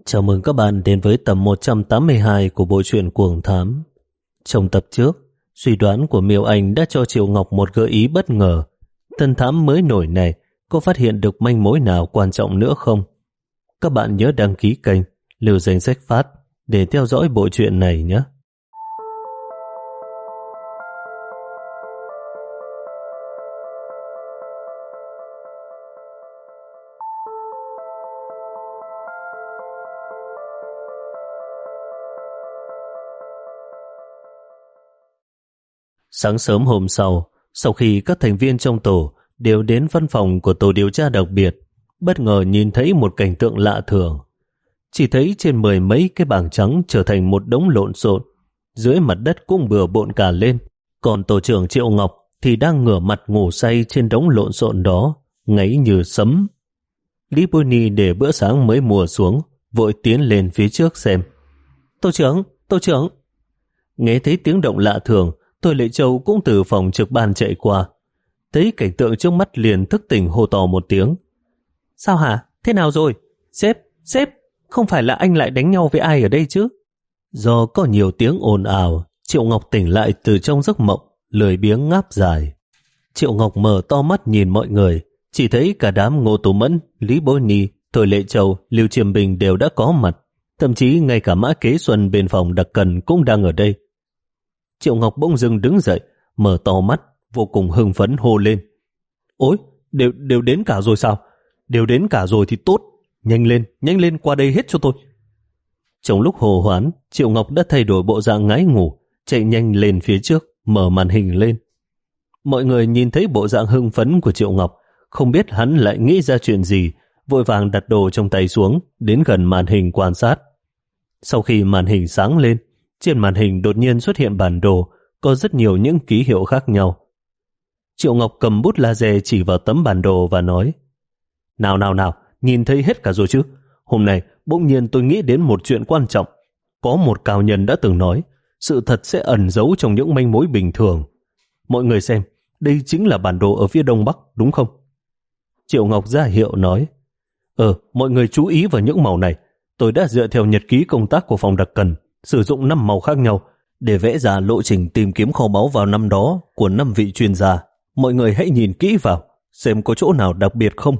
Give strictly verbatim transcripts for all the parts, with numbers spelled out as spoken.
Chào mừng các bạn đến với tập một trăm tám mươi hai của bộ truyện Cuồng Thám. Trong tập trước, suy đoán của Miêu Anh đã cho Triệu Ngọc một gợi ý bất ngờ. Tân thám mới nổi này có phát hiện được manh mối nào quan trọng nữa không? Các bạn nhớ đăng ký kênh, lưu danh sách phát để theo dõi bộ truyện này nhé. Sáng sớm hôm sau, sau khi các thành viên trong tổ đều đến văn phòng của tổ điều tra đặc biệt, bất ngờ nhìn thấy một cảnh tượng lạ thường. Chỉ thấy trên mười mấy cái bảng trắng trở thành một đống lộn xộn, dưới mặt đất cũng bừa bộn cả lên. Còn tổ trưởng Triệu Ngọc thì đang ngửa mặt ngủ say trên đống lộn xộn đó, ngáy như sấm. Lý Bôi Ni để bữa sáng mới mùa xuống, vội tiến lên phía trước xem. Tổ trưởng, tổ trưởng! Nghe thấy tiếng động lạ thường, Thôi Lệ Châu cũng từ phòng trực ban chạy qua. Thấy cảnh tượng trước mắt liền thức tỉnh hô to một tiếng. Sao hả? Thế nào rồi? Sếp, sếp, không phải là anh lại đánh nhau với ai ở đây chứ? Do có nhiều tiếng ồn ào, Triệu Ngọc tỉnh lại từ trong giấc mộng, lười biếng ngáp dài. Triệu Ngọc mở to mắt nhìn mọi người, chỉ thấy cả đám Ngô Tú Mẫn, Lý Bối Ni, Thôi Lệ Châu, Lưu Chiêm Bình đều đã có mặt. Thậm chí ngay cả Mã Kế Xuân bên phòng đặc cần cũng đang ở đây. Triệu Ngọc bỗng dưng đứng dậy, mở to mắt, vô cùng hưng phấn hô lên. Ôi, đều, đều đến cả rồi sao? Đều đến cả rồi thì tốt. Nhanh lên, nhanh lên qua đây hết cho tôi. Trong lúc hồ hoán, Triệu Ngọc đã thay đổi bộ dạng ngái ngủ, chạy nhanh lên phía trước, mở màn hình lên. Mọi người nhìn thấy bộ dạng hưng phấn của Triệu Ngọc, không biết hắn lại nghĩ ra chuyện gì, vội vàng đặt đồ trong tay xuống, đến gần màn hình quan sát. Sau khi màn hình sáng lên, trên màn hình đột nhiên xuất hiện bản đồ, có rất nhiều những ký hiệu khác nhau. Triệu Ngọc cầm bút laser chỉ vào tấm bản đồ và nói, Nào nào nào, nhìn thấy hết cả rồi chứ? Hôm nay bỗng nhiên tôi nghĩ đến một chuyện quan trọng. Có một cao nhân đã từng nói, sự thật sẽ ẩn giấu trong những manh mối bình thường. Mọi người xem, đây chính là bản đồ ở phía đông bắc, đúng không? Triệu Ngọc ra hiệu nói, Ờ, mọi người chú ý vào những màu này. Tôi đã dựa theo nhật ký công tác của phòng đặc cần, sử dụng năm màu khác nhau để vẽ ra lộ trình tìm kiếm kho báu vào năm đó của năm vị chuyên gia. Mọi người hãy nhìn kỹ vào, xem có chỗ nào đặc biệt không.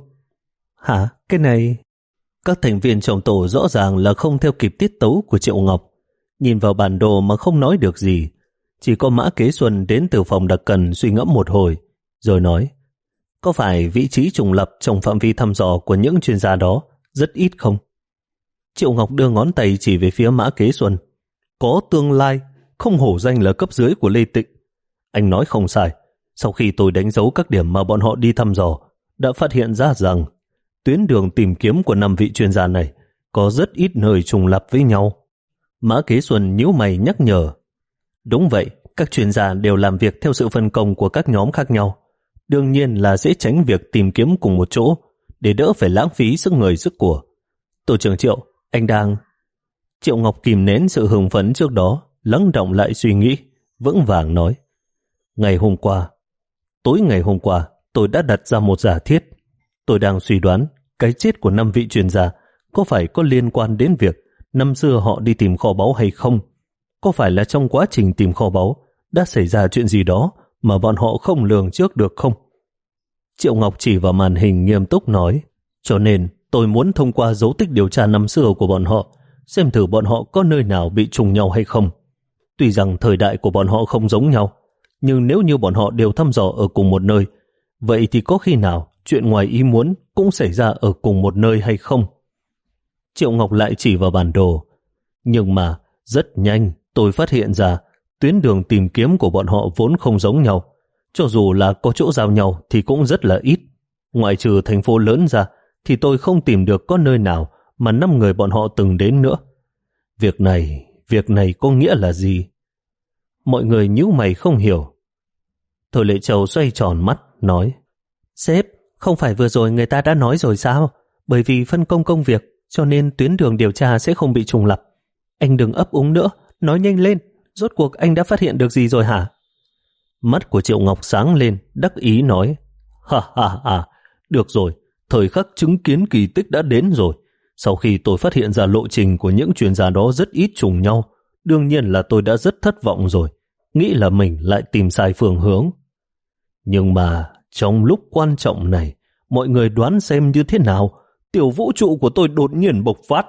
Hả? Cái này... Các thành viên trong tổ rõ ràng là không theo kịp tiết tấu của Triệu Ngọc. Nhìn vào bản đồ mà không nói được gì. Chỉ có Mã Kế Xuân đến từ phòng đặc cần suy ngẫm một hồi, rồi nói, có phải vị trí trùng lập trong phạm vi thăm dò của những chuyên gia đó rất ít không? Triệu Ngọc đưa ngón tay chỉ về phía Mã Kế Xuân. Có tương lai, không hổ danh là cấp dưới của Lê Tịnh. Anh nói không sai, sau khi tôi đánh dấu các điểm mà bọn họ đi thăm dò, đã phát hiện ra rằng tuyến đường tìm kiếm của năm vị chuyên gia này có rất ít nơi trùng lặp với nhau. Mã Kế Xuân nhíu mày nhắc nhở. Đúng vậy, các chuyên gia đều làm việc theo sự phân công của các nhóm khác nhau. Đương nhiên là dễ tránh việc tìm kiếm cùng một chỗ, để đỡ phải lãng phí sức người sức của. Tổ trưởng Triệu, anh đang... Triệu Ngọc kìm nén sự hưng phấn trước đó, lắng động lại suy nghĩ, vững vàng nói. Ngày hôm qua, tối ngày hôm qua, tôi đã đặt ra một giả thiết. Tôi đang suy đoán cái chết của năm vị chuyên gia có phải có liên quan đến việc năm xưa họ đi tìm kho báu hay không? Có phải là trong quá trình tìm kho báu đã xảy ra chuyện gì đó mà bọn họ không lường trước được không? Triệu Ngọc chỉ vào màn hình nghiêm túc nói, cho nên tôi muốn thông qua dấu tích điều tra năm xưa của bọn họ, xem thử bọn họ có nơi nào bị trùng nhau hay không. Tuy rằng thời đại của bọn họ không giống nhau, nhưng nếu như bọn họ đều thăm dò ở cùng một nơi, vậy thì có khi nào chuyện ngoài ý muốn cũng xảy ra ở cùng một nơi hay không? Triệu Ngọc lại chỉ vào bản đồ. Nhưng mà rất nhanh tôi phát hiện ra tuyến đường tìm kiếm của bọn họ vốn không giống nhau. Cho dù là có chỗ giao nhau thì cũng rất là ít. Ngoại trừ thành phố lớn ra thì tôi không tìm được có nơi nào mà năm người bọn họ từng đến nữa. Việc này, việc này có nghĩa là gì? Mọi người nhíu mày không hiểu. Thôi Lệ Châu xoay tròn mắt, nói, Sếp, không phải vừa rồi người ta đã nói rồi sao? Bởi vì phân công công việc, cho nên tuyến đường điều tra sẽ không bị trùng lặp. Anh đừng ấp úng nữa, nói nhanh lên, rốt cuộc anh đã phát hiện được gì rồi hả? Mắt của Triệu Ngọc sáng lên, đắc ý nói, Ha ha ha, được rồi, thời khắc chứng kiến kỳ tích đã đến rồi. Sau khi tôi phát hiện ra lộ trình của những chuyên gia đó rất ít trùng nhau, đương nhiên là tôi đã rất thất vọng rồi, nghĩ là mình lại tìm sai phương hướng. Nhưng mà trong lúc quan trọng này, mọi người đoán xem như thế nào, tiểu vũ trụ của tôi đột nhiên bộc phát.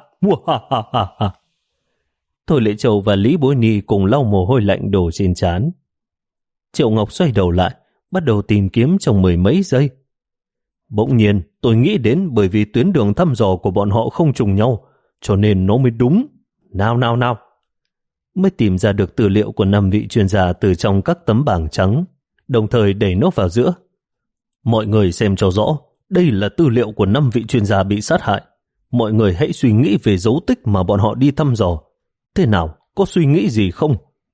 Thôi Lệ Châu và Lý Bối Ni cùng lau mồ hôi lạnh đổ trên trán. Triệu Ngọc xoay đầu lại, bắt đầu tìm kiếm trong mười mấy giây. Bỗng nhiên, tôi nghĩ đến bởi vì tuyến đường thăm dò của bọn họ không trùng nhau, cho nên nó mới đúng. Nào nào nào. Mới tìm ra được tư liệu của năm vị chuyên gia từ trong các tấm bảng trắng, đồng thời đẩy nó vào giữa. Mọi người xem cho rõ, đây là tư liệu của năm vị chuyên gia bị sát hại. Mọi người hãy suy nghĩ về dấu tích mà bọn họ đi thăm dò. Thế nào, có suy nghĩ gì không?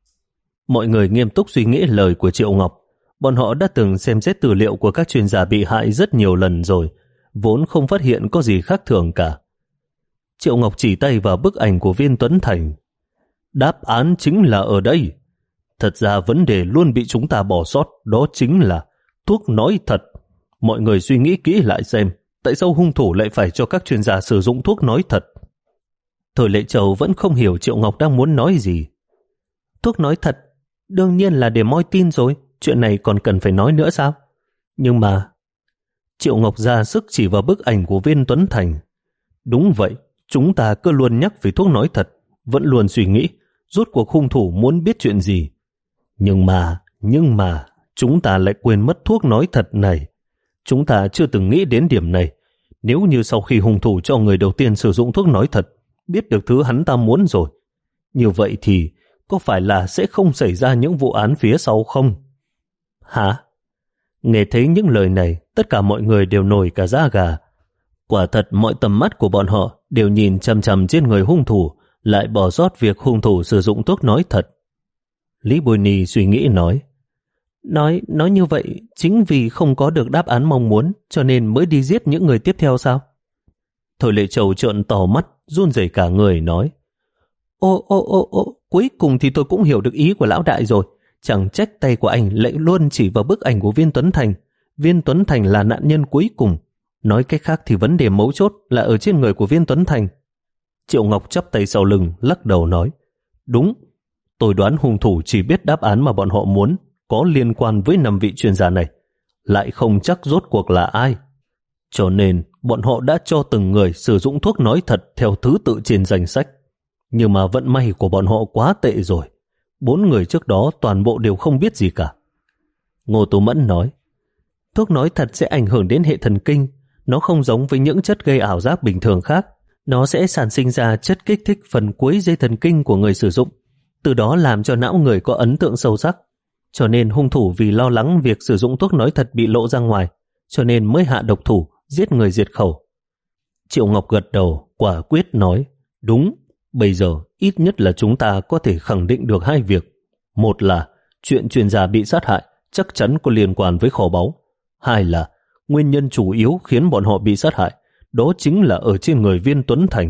Mọi người nghiêm túc suy nghĩ lời của Triệu Ngọc. Bọn họ đã từng xem xét tư liệu của các chuyên gia bị hại rất nhiều lần rồi, vốn không phát hiện có gì khác thường cả. Triệu Ngọc chỉ tay vào bức ảnh của Viên Tuấn Thành. Đáp án chính là ở đây. Thật ra vấn đề luôn bị chúng ta bỏ sót, đó chính là thuốc nói thật. Mọi người suy nghĩ kỹ lại xem, tại sao hung thủ lại phải cho các chuyên gia sử dụng thuốc nói thật? Thôi Lệ Châu vẫn không hiểu Triệu Ngọc đang muốn nói gì. Thuốc nói thật, đương nhiên là để moi tin rồi, chuyện này còn cần phải nói nữa sao? Nhưng mà... Triệu Ngọc ra sức chỉ vào bức ảnh của Viên Tuấn Thành. Đúng vậy, chúng ta cứ luôn nhắc về thuốc nói thật, vẫn luôn suy nghĩ, rốt cuộc hung thủ muốn biết chuyện gì. Nhưng mà, nhưng mà, chúng ta lại quên mất thuốc nói thật này. Chúng ta chưa từng nghĩ đến điểm này. Nếu như sau khi hung thủ cho người đầu tiên sử dụng thuốc nói thật, biết được thứ hắn ta muốn rồi, như vậy thì có phải là sẽ không xảy ra những vụ án phía sau không? Hả? Nghe thấy những lời này, tất cả mọi người đều nổi cả da gà. Quả thật mọi tầm mắt của bọn họ đều nhìn chằm chằm trên người hung thủ, lại bỏ sót việc hung thủ sử dụng thuốc nói thật. Lý Bồi Ni suy nghĩ nói, Nói, nói như vậy, chính vì không có được đáp án mong muốn, cho nên mới đi giết những người tiếp theo sao? Thôi Lệ Châu trợn to mắt, run rẩy cả người nói, Ô ô ô ô, cuối cùng thì tôi cũng hiểu được ý của lão đại rồi. Chẳng trách tay của anh lại luôn chỉ vào bức ảnh của Viên Tuấn Thành. Viên Tuấn Thành là nạn nhân cuối cùng. Nói cách khác thì vấn đề mấu chốt là ở trên người của Viên Tuấn Thành. Triệu Ngọc chắp tay sau lưng, lắc đầu nói, đúng, tôi đoán hung thủ chỉ biết đáp án mà bọn họ muốn, có liên quan với năm vị chuyên gia này, lại không chắc rốt cuộc là ai. Cho nên bọn họ đã cho từng người sử dụng thuốc nói thật theo thứ tự trên danh sách. Nhưng mà vận may của bọn họ quá tệ rồi. Bốn người trước đó toàn bộ đều không biết gì cả. Ngô Tú Mẫn nói, thuốc nói thật sẽ ảnh hưởng đến hệ thần kinh. Nó không giống với những chất gây ảo giác bình thường khác. Nó sẽ sản sinh ra chất kích thích phần cuối dây thần kinh của người sử dụng, từ đó làm cho não người có ấn tượng sâu sắc. Cho nên hung thủ vì lo lắng việc sử dụng thuốc nói thật bị lộ ra ngoài, cho nên mới hạ độc thủ, giết người diệt khẩu. Triệu Ngọc gật đầu, quả quyết nói, đúng, bây giờ ít nhất là chúng ta có thể khẳng định được hai việc. Một là chuyện chuyên gia bị sát hại chắc chắn có liên quan với kho báu. Hai là nguyên nhân chủ yếu khiến bọn họ bị sát hại, đó chính là ở trên người Viên Tuấn Thành.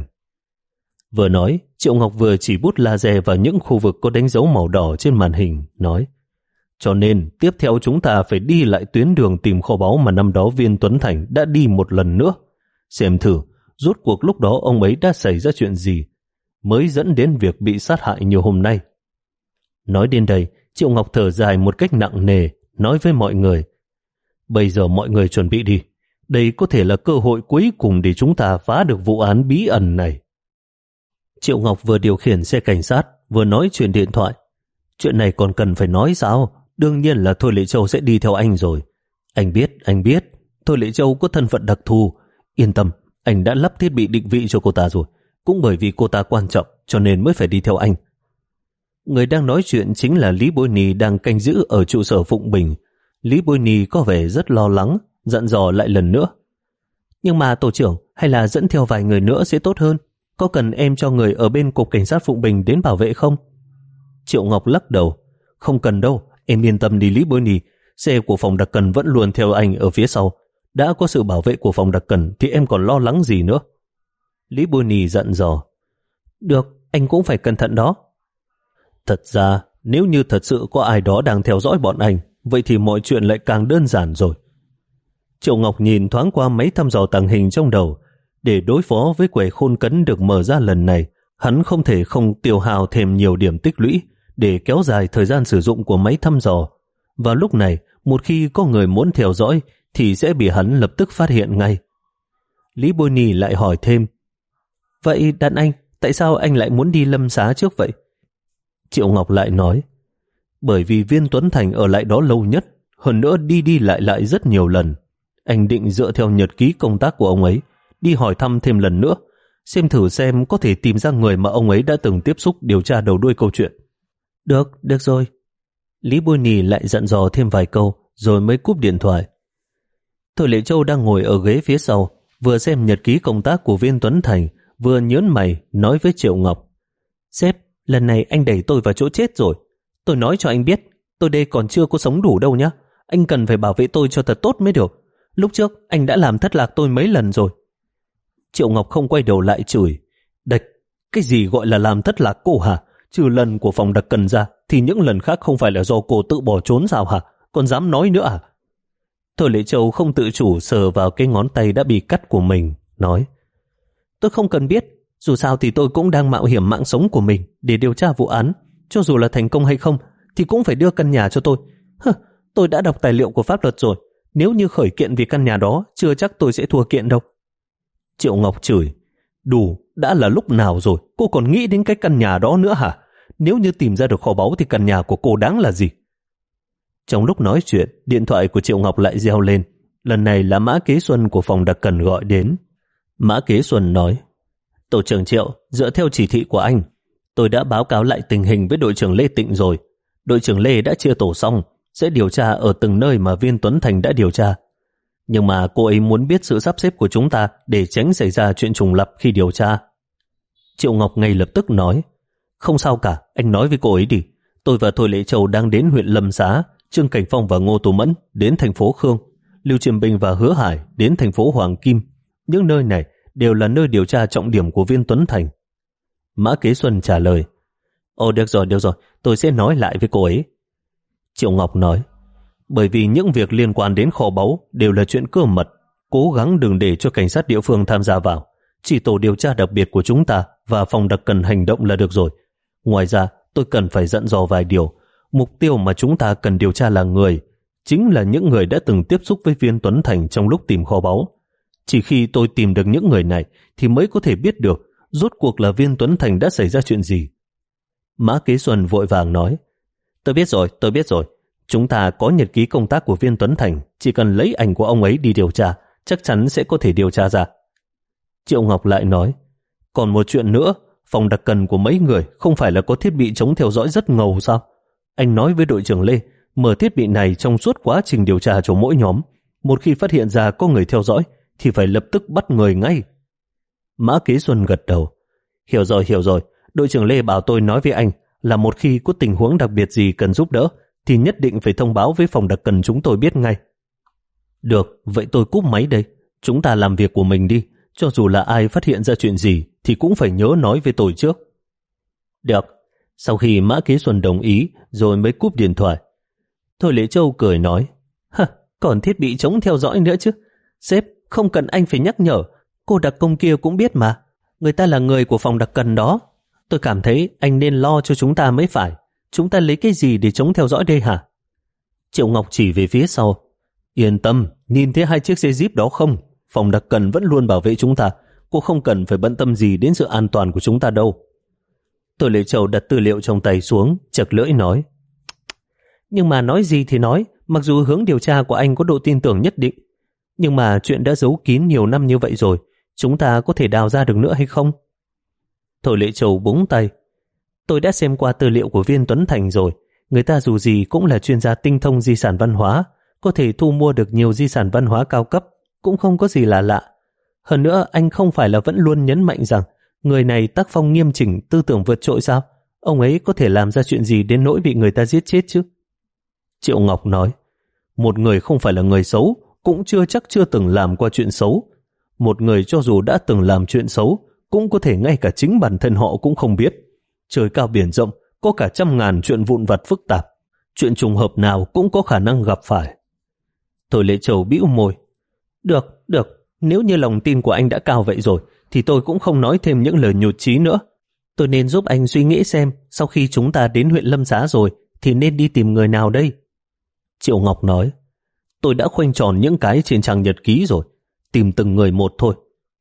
Vừa nói, Triệu Ngọc vừa chỉ bút laser vào những khu vực có đánh dấu màu đỏ trên màn hình, nói, cho nên tiếp theo chúng ta phải đi lại tuyến đường tìm kho báu mà năm đó Viên Tuấn Thành đã đi một lần nữa. Xem thử, rốt cuộc lúc đó ông ấy đã xảy ra chuyện gì, mới dẫn đến việc bị sát hại như hôm nay. Nói đến đây, Triệu Ngọc thở dài một cách nặng nề, nói với mọi người, bây giờ mọi người chuẩn bị đi. Đây có thể là cơ hội cuối cùng để chúng ta phá được vụ án bí ẩn này. Triệu Ngọc vừa điều khiển xe cảnh sát, vừa nói chuyện điện thoại. Chuyện này còn cần phải nói sao? Đương nhiên là Thôi Lệ Châu sẽ đi theo anh rồi. Anh biết, anh biết. Thôi Lệ Châu có thân phận đặc thù. Yên tâm, anh đã lắp thiết bị định vị cho cô ta rồi. Cũng bởi vì cô ta quan trọng, cho nên mới phải đi theo anh. Người đang nói chuyện chính là Lý Bối Ni đang canh giữ ở trụ sở Phụng Bình. Lý Bối Ni có vẻ rất lo lắng, dặn dò lại lần nữa. Nhưng mà tổ trưởng, hay là dẫn theo vài người nữa sẽ tốt hơn? Có cần em cho người ở bên cục cảnh sát Phụng Bình đến bảo vệ không? Triệu Ngọc lắc đầu. Không cần đâu, em yên tâm đi Lý Bối Ni. Xe của phòng đặc cần vẫn luôn theo anh ở phía sau. Đã có sự bảo vệ của phòng đặc cần thì em còn lo lắng gì nữa? Lý Bối Ni dặn dò. Được, anh cũng phải cẩn thận đó. Thật ra, nếu như thật sự có ai đó đang theo dõi bọn anh, vậy thì mọi chuyện lại càng đơn giản rồi. Triệu Ngọc nhìn thoáng qua máy thăm dò tàng hình trong đầu. Để đối phó với quẻ khôn cấn được mở ra lần này, hắn không thể không tiêu hao thêm nhiều điểm tích lũy để kéo dài thời gian sử dụng của máy thăm dò. Và lúc này, một khi có người muốn theo dõi thì sẽ bị hắn lập tức phát hiện ngay. Lý Bôi Nì lại hỏi thêm, vậy đàn anh, tại sao anh lại muốn đi lâm xá trước vậy? Triệu Ngọc lại nói, bởi vì Viên Tuấn Thành ở lại đó lâu nhất, hơn nữa đi đi lại lại rất nhiều lần. Anh định dựa theo nhật ký công tác của ông ấy, đi hỏi thăm thêm lần nữa, xem thử xem có thể tìm ra người mà ông ấy đã từng tiếp xúc điều tra đầu đuôi câu chuyện. Được, được rồi. Lý Bôi Nì lại dặn dò thêm vài câu, rồi mới cúp điện thoại. Thôi Lệ Châu đang ngồi ở ghế phía sau, vừa xem nhật ký công tác của Viên Tuấn Thành, vừa nhớn mày nói với Triệu Ngọc, sếp, lần này anh đẩy tôi vào chỗ chết rồi. Tôi nói cho anh biết, tôi đây còn chưa có sống đủ đâu nhá. Anh cần phải bảo vệ tôi cho thật tốt mới được. Lúc trước anh đã làm thất lạc tôi mấy lần rồi. Triệu Ngọc không quay đầu lại chửi, đạch, cái gì gọi là làm thất lạc cô hả? Trừ lần của phòng đặc cần ra thì những lần khác không phải là do cô tự bỏ trốn sao hả? Còn dám nói nữa à? Thôi Lệ Châu không tự chủ sờ vào cái ngón tay đã bị cắt của mình, nói, tôi không cần biết, dù sao thì tôi cũng đang mạo hiểm mạng sống của mình để điều tra vụ án. Cho dù là thành công hay không thì cũng phải đưa căn nhà cho tôi. Hừ, tôi đã đọc tài liệu của pháp luật rồi, nếu như khởi kiện vì căn nhà đó chưa chắc tôi sẽ thua kiện đâu. Triệu Ngọc chửi, đủ, đã là lúc nào rồi cô còn nghĩ đến cái căn nhà đó nữa hả? Nếu như tìm ra được kho báu thì căn nhà của cô đáng là gì? Trong lúc nói chuyện, điện thoại của Triệu Ngọc lại reo lên. Lần này là Mã Kế Xuân của phòng đặc cần gọi đến. Mã Kế Xuân nói, tổ trưởng Triệu, dựa theo chỉ thị của anh, tôi đã báo cáo lại tình hình với đội trưởng Lê Tịnh rồi. Đội trưởng Lê đã chia tổ xong, sẽ điều tra ở từng nơi mà Viên Tuấn Thành đã điều tra. Nhưng mà cô ấy muốn biết sự sắp xếp của chúng ta để tránh xảy ra chuyện trùng lặp khi điều tra. Triệu Ngọc ngay lập tức nói, không sao cả, anh nói với cô ấy đi. Tôi và Thôi Lệ Châu đang đến huyện Lâm Xá, Trương Cảnh Phong và Ngô Tú Mẫn đến thành phố Khương, Lưu Chiêm Bình và Hứa Hải đến thành phố Hoàng Kim. Những nơi này đều là nơi điều tra trọng điểm của Viên Tuấn Thành. Mã Kế Xuân trả lời, ồ được rồi, được rồi, tôi sẽ nói lại với cô ấy. Triệu Ngọc nói, bởi vì những việc liên quan đến kho báu đều là chuyện cơ mật, cố gắng đừng để cho cảnh sát địa phương tham gia vào. Chỉ tổ điều tra đặc biệt của chúng ta và phòng đặc cần hành động là được rồi. Ngoài ra, tôi cần phải dặn dò vài điều. Mục tiêu mà chúng ta cần điều tra là người, chính là những người đã từng tiếp xúc với Viên Tuấn Thành trong lúc tìm kho báu. Chỉ khi tôi tìm được những người này thì mới có thể biết được rốt cuộc là Viên Tuấn Thành đã xảy ra chuyện gì. Mã Kế Xuân vội vàng nói, tôi biết rồi, tôi biết rồi. Chúng ta có nhật ký công tác của Viên Tuấn Thành, chỉ cần lấy ảnh của ông ấy đi điều tra, chắc chắn sẽ có thể điều tra ra. Triệu Ngọc lại nói, còn một chuyện nữa, phòng đặc cần của mấy người không phải là có thiết bị chống theo dõi rất ngầu sao? Anh nói với đội trưởng Lê, mở thiết bị này trong suốt quá trình điều tra cho mỗi nhóm. Một khi phát hiện ra có người theo dõi, thì phải lập tức bắt người ngay. Mã Kế Xuân gật đầu. Hiểu rồi, hiểu rồi. Đội trưởng Lê bảo tôi nói với anh là một khi có tình huống đặc biệt gì cần giúp đỡ, thì nhất định phải thông báo với phòng đặc cần chúng tôi biết ngay. Được, vậy tôi cúp máy đây. Chúng ta làm việc của mình đi. Cho dù là ai phát hiện ra chuyện gì thì cũng phải nhớ nói với tôi trước. Được. Sau khi Mã Kế Xuân đồng ý rồi mới cúp điện thoại. Thôi Lệ Châu cười nói, hả, còn thiết bị chống theo dõi nữa chứ. Sếp, không cần anh phải nhắc nhở. Cô đặc công kia cũng biết mà. Người ta là người của phòng đặc cần đó. Tôi cảm thấy anh nên lo cho chúng ta mới phải. Chúng ta lấy cái gì để chống theo dõi đây hả? Triệu Ngọc chỉ về phía sau. Yên tâm, nhìn thấy hai chiếc xe Jeep đó không? Phòng đặc cần vẫn luôn bảo vệ chúng ta. Cô không cần phải bận tâm gì đến sự an toàn của chúng ta đâu. Tôi Lệ Châu đặt tư liệu trong tay xuống, chật lưỡi nói. Nhưng mà nói gì thì nói, mặc dù hướng điều tra của anh có độ tin tưởng nhất định, nhưng mà chuyện đã giấu kín nhiều năm như vậy rồi, chúng ta có thể đào ra được nữa hay không? Thôi Lệ Châu búng tay. Tôi đã xem qua tư liệu của Viên Tuấn Thành rồi. Người ta dù gì cũng là chuyên gia tinh thông di sản văn hóa, có thể thu mua được nhiều di sản văn hóa cao cấp, cũng không có gì là lạ. Hơn nữa, anh không phải là vẫn luôn nhấn mạnh rằng người này tác phong nghiêm chỉnh, tư tưởng vượt trội sao? Ông ấy có thể làm ra chuyện gì đến nỗi bị người ta giết chết chứ? Triệu Ngọc nói, một người không phải là người xấu, cũng chưa chắc chưa từng làm qua chuyện xấu. Một người cho dù đã từng làm chuyện xấu, cũng có thể ngay cả chính bản thân họ cũng không biết. Trời cao biển rộng, có cả trăm ngàn chuyện vụn vặt phức tạp. Chuyện trùng hợp nào cũng có khả năng gặp phải. Thôi Lệ Châu bĩu môi. Được, được, Nếu như lòng tin của anh đã cao vậy rồi, thì tôi cũng không nói thêm những lời nhụt chí nữa. Tôi nên giúp anh suy nghĩ xem, sau khi chúng ta đến huyện Lâm Giá rồi, thì nên đi tìm người nào đây? Triệu Ngọc nói, tôi đã khoanh tròn những cái trên trang nhật ký rồi, tìm từng người một thôi.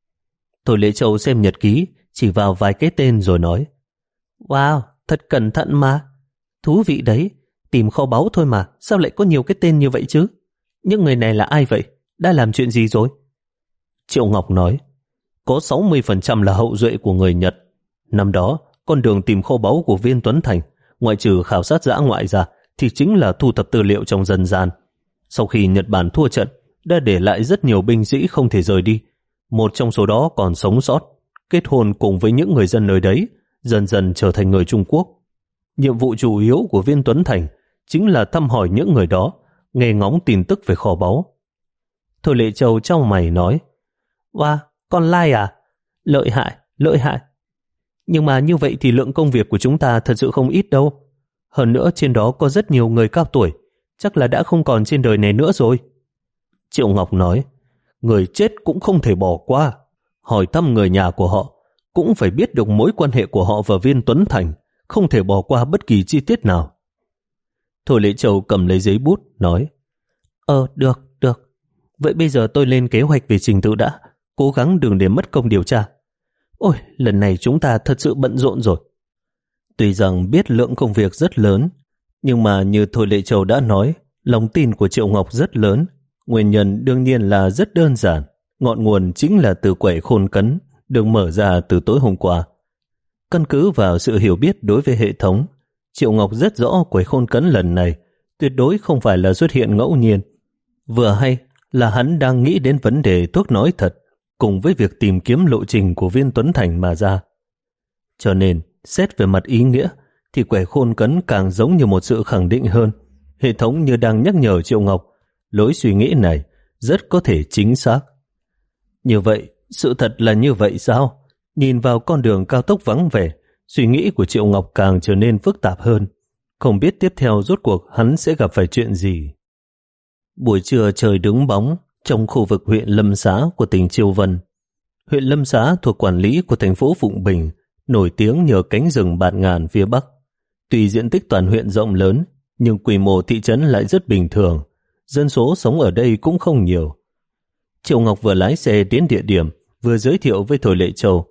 Thôi Lễ Châu xem nhật ký, chỉ vào vài cái tên rồi nói, wow, thật cẩn thận mà. Thú vị đấy, tìm kho báu thôi mà, sao lại có nhiều cái tên như vậy chứ? Những người này là ai vậy? Đã làm chuyện gì rồi? Triệu Ngọc nói, có sáu mươi phần trăm là hậu duệ của người Nhật. Năm đó, con đường tìm kho báu của Viên Tuấn Thành, ngoại trừ khảo sát dã ngoại ra, thì chính là thu thập tư liệu trong dân gian. Sau khi Nhật Bản thua trận, đã để lại rất nhiều binh sĩ không thể rời đi. Một trong số đó còn sống sót, kết hôn cùng với những người dân nơi đấy, dần dần trở thành người Trung Quốc. Nhiệm vụ chủ yếu của Viên Tuấn Thành chính là thăm hỏi những người đó, nghe ngóng tin tức về kho báu. Thôi Lệ Châu chau mày nói, wow, con lai à? Lợi hại, lợi hại. Nhưng mà như vậy thì lượng công việc của chúng ta thật sự không ít đâu. Hơn nữa trên đó có rất nhiều người cao tuổi, chắc là đã không còn trên đời này nữa rồi. Triệu Ngọc nói, người chết cũng không thể bỏ qua. Hỏi thăm người nhà của họ, cũng phải biết được mối quan hệ của họ và Viên Tuấn Thành, không thể bỏ qua bất kỳ chi tiết nào. Thôi Lễ Châu cầm lấy giấy bút, nói, Ờ, được, được. Vậy bây giờ tôi lên kế hoạch về trình tự đã, cố gắng đừng để mất công điều tra. Ôi, lần này chúng ta thật sự bận rộn rồi. Tuy rằng biết lượng công việc rất lớn, nhưng mà như Thôi Lệ Châu đã nói, lòng tin của Triệu Ngọc rất lớn. Nguyên nhân đương nhiên là rất đơn giản. Ngọn nguồn chính là từ quẻ khôn cấn, được mở ra từ tối hôm qua. Căn cứ vào sự hiểu biết đối với hệ thống, Triệu Ngọc rất rõ quẻ khôn cấn lần này tuyệt đối không phải là xuất hiện ngẫu nhiên. Vừa hay là hắn đang nghĩ đến vấn đề thuốc nói thật, cùng với việc tìm kiếm lộ trình của Viên Tuấn Thành mà ra. Cho nên, xét về mặt ý nghĩa, thì quẻ khôn cấn càng giống như một sự khẳng định hơn. Hệ thống như đang nhắc nhở Triệu Ngọc, lối suy nghĩ này rất có thể chính xác. Như vậy, sự thật là như vậy sao? Nhìn vào con đường cao tốc vắng vẻ, suy nghĩ của Triệu Ngọc càng trở nên phức tạp hơn. Không biết tiếp theo rốt cuộc hắn sẽ gặp phải chuyện gì. Buổi trưa trời đứng bóng trong khu vực huyện Lâm Xá của tỉnh Chiêu Vân. Huyện Lâm Xá thuộc quản lý của thành phố Phụng Bình, nổi tiếng nhờ cánh rừng bạt ngàn phía Bắc. Tuy diện tích toàn huyện rộng lớn, nhưng quy mô thị trấn lại rất bình thường. Dân số sống ở đây cũng không nhiều. Triệu Ngọc vừa lái xe đến địa điểm, vừa giới thiệu với Thôi Lệ Châu.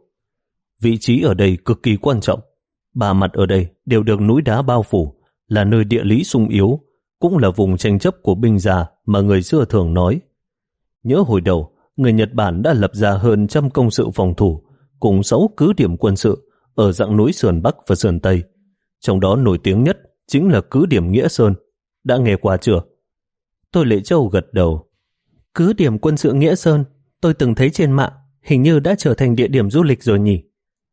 Vị trí ở đây cực kỳ quan trọng. Ba mặt ở đây đều được núi đá bao phủ, là nơi địa lý sung yếu, cũng là vùng tranh chấp của binh gia mà người xưa thường nói. Nhớ hồi đầu, người Nhật Bản đã lập ra hơn trăm công sự phòng thủ, cùng sáu cứ điểm quân sự ở dặng núi sườn Bắc và sườn Tây. Trong đó nổi tiếng nhất chính là cứ điểm Nghĩa Sơn. Đã nghe qua chưa? Thôi Lệ Châu gật đầu. Cứ điểm quân sự Nghĩa Sơn, tôi từng thấy trên mạng, hình như đã trở thành địa điểm du lịch rồi nhỉ?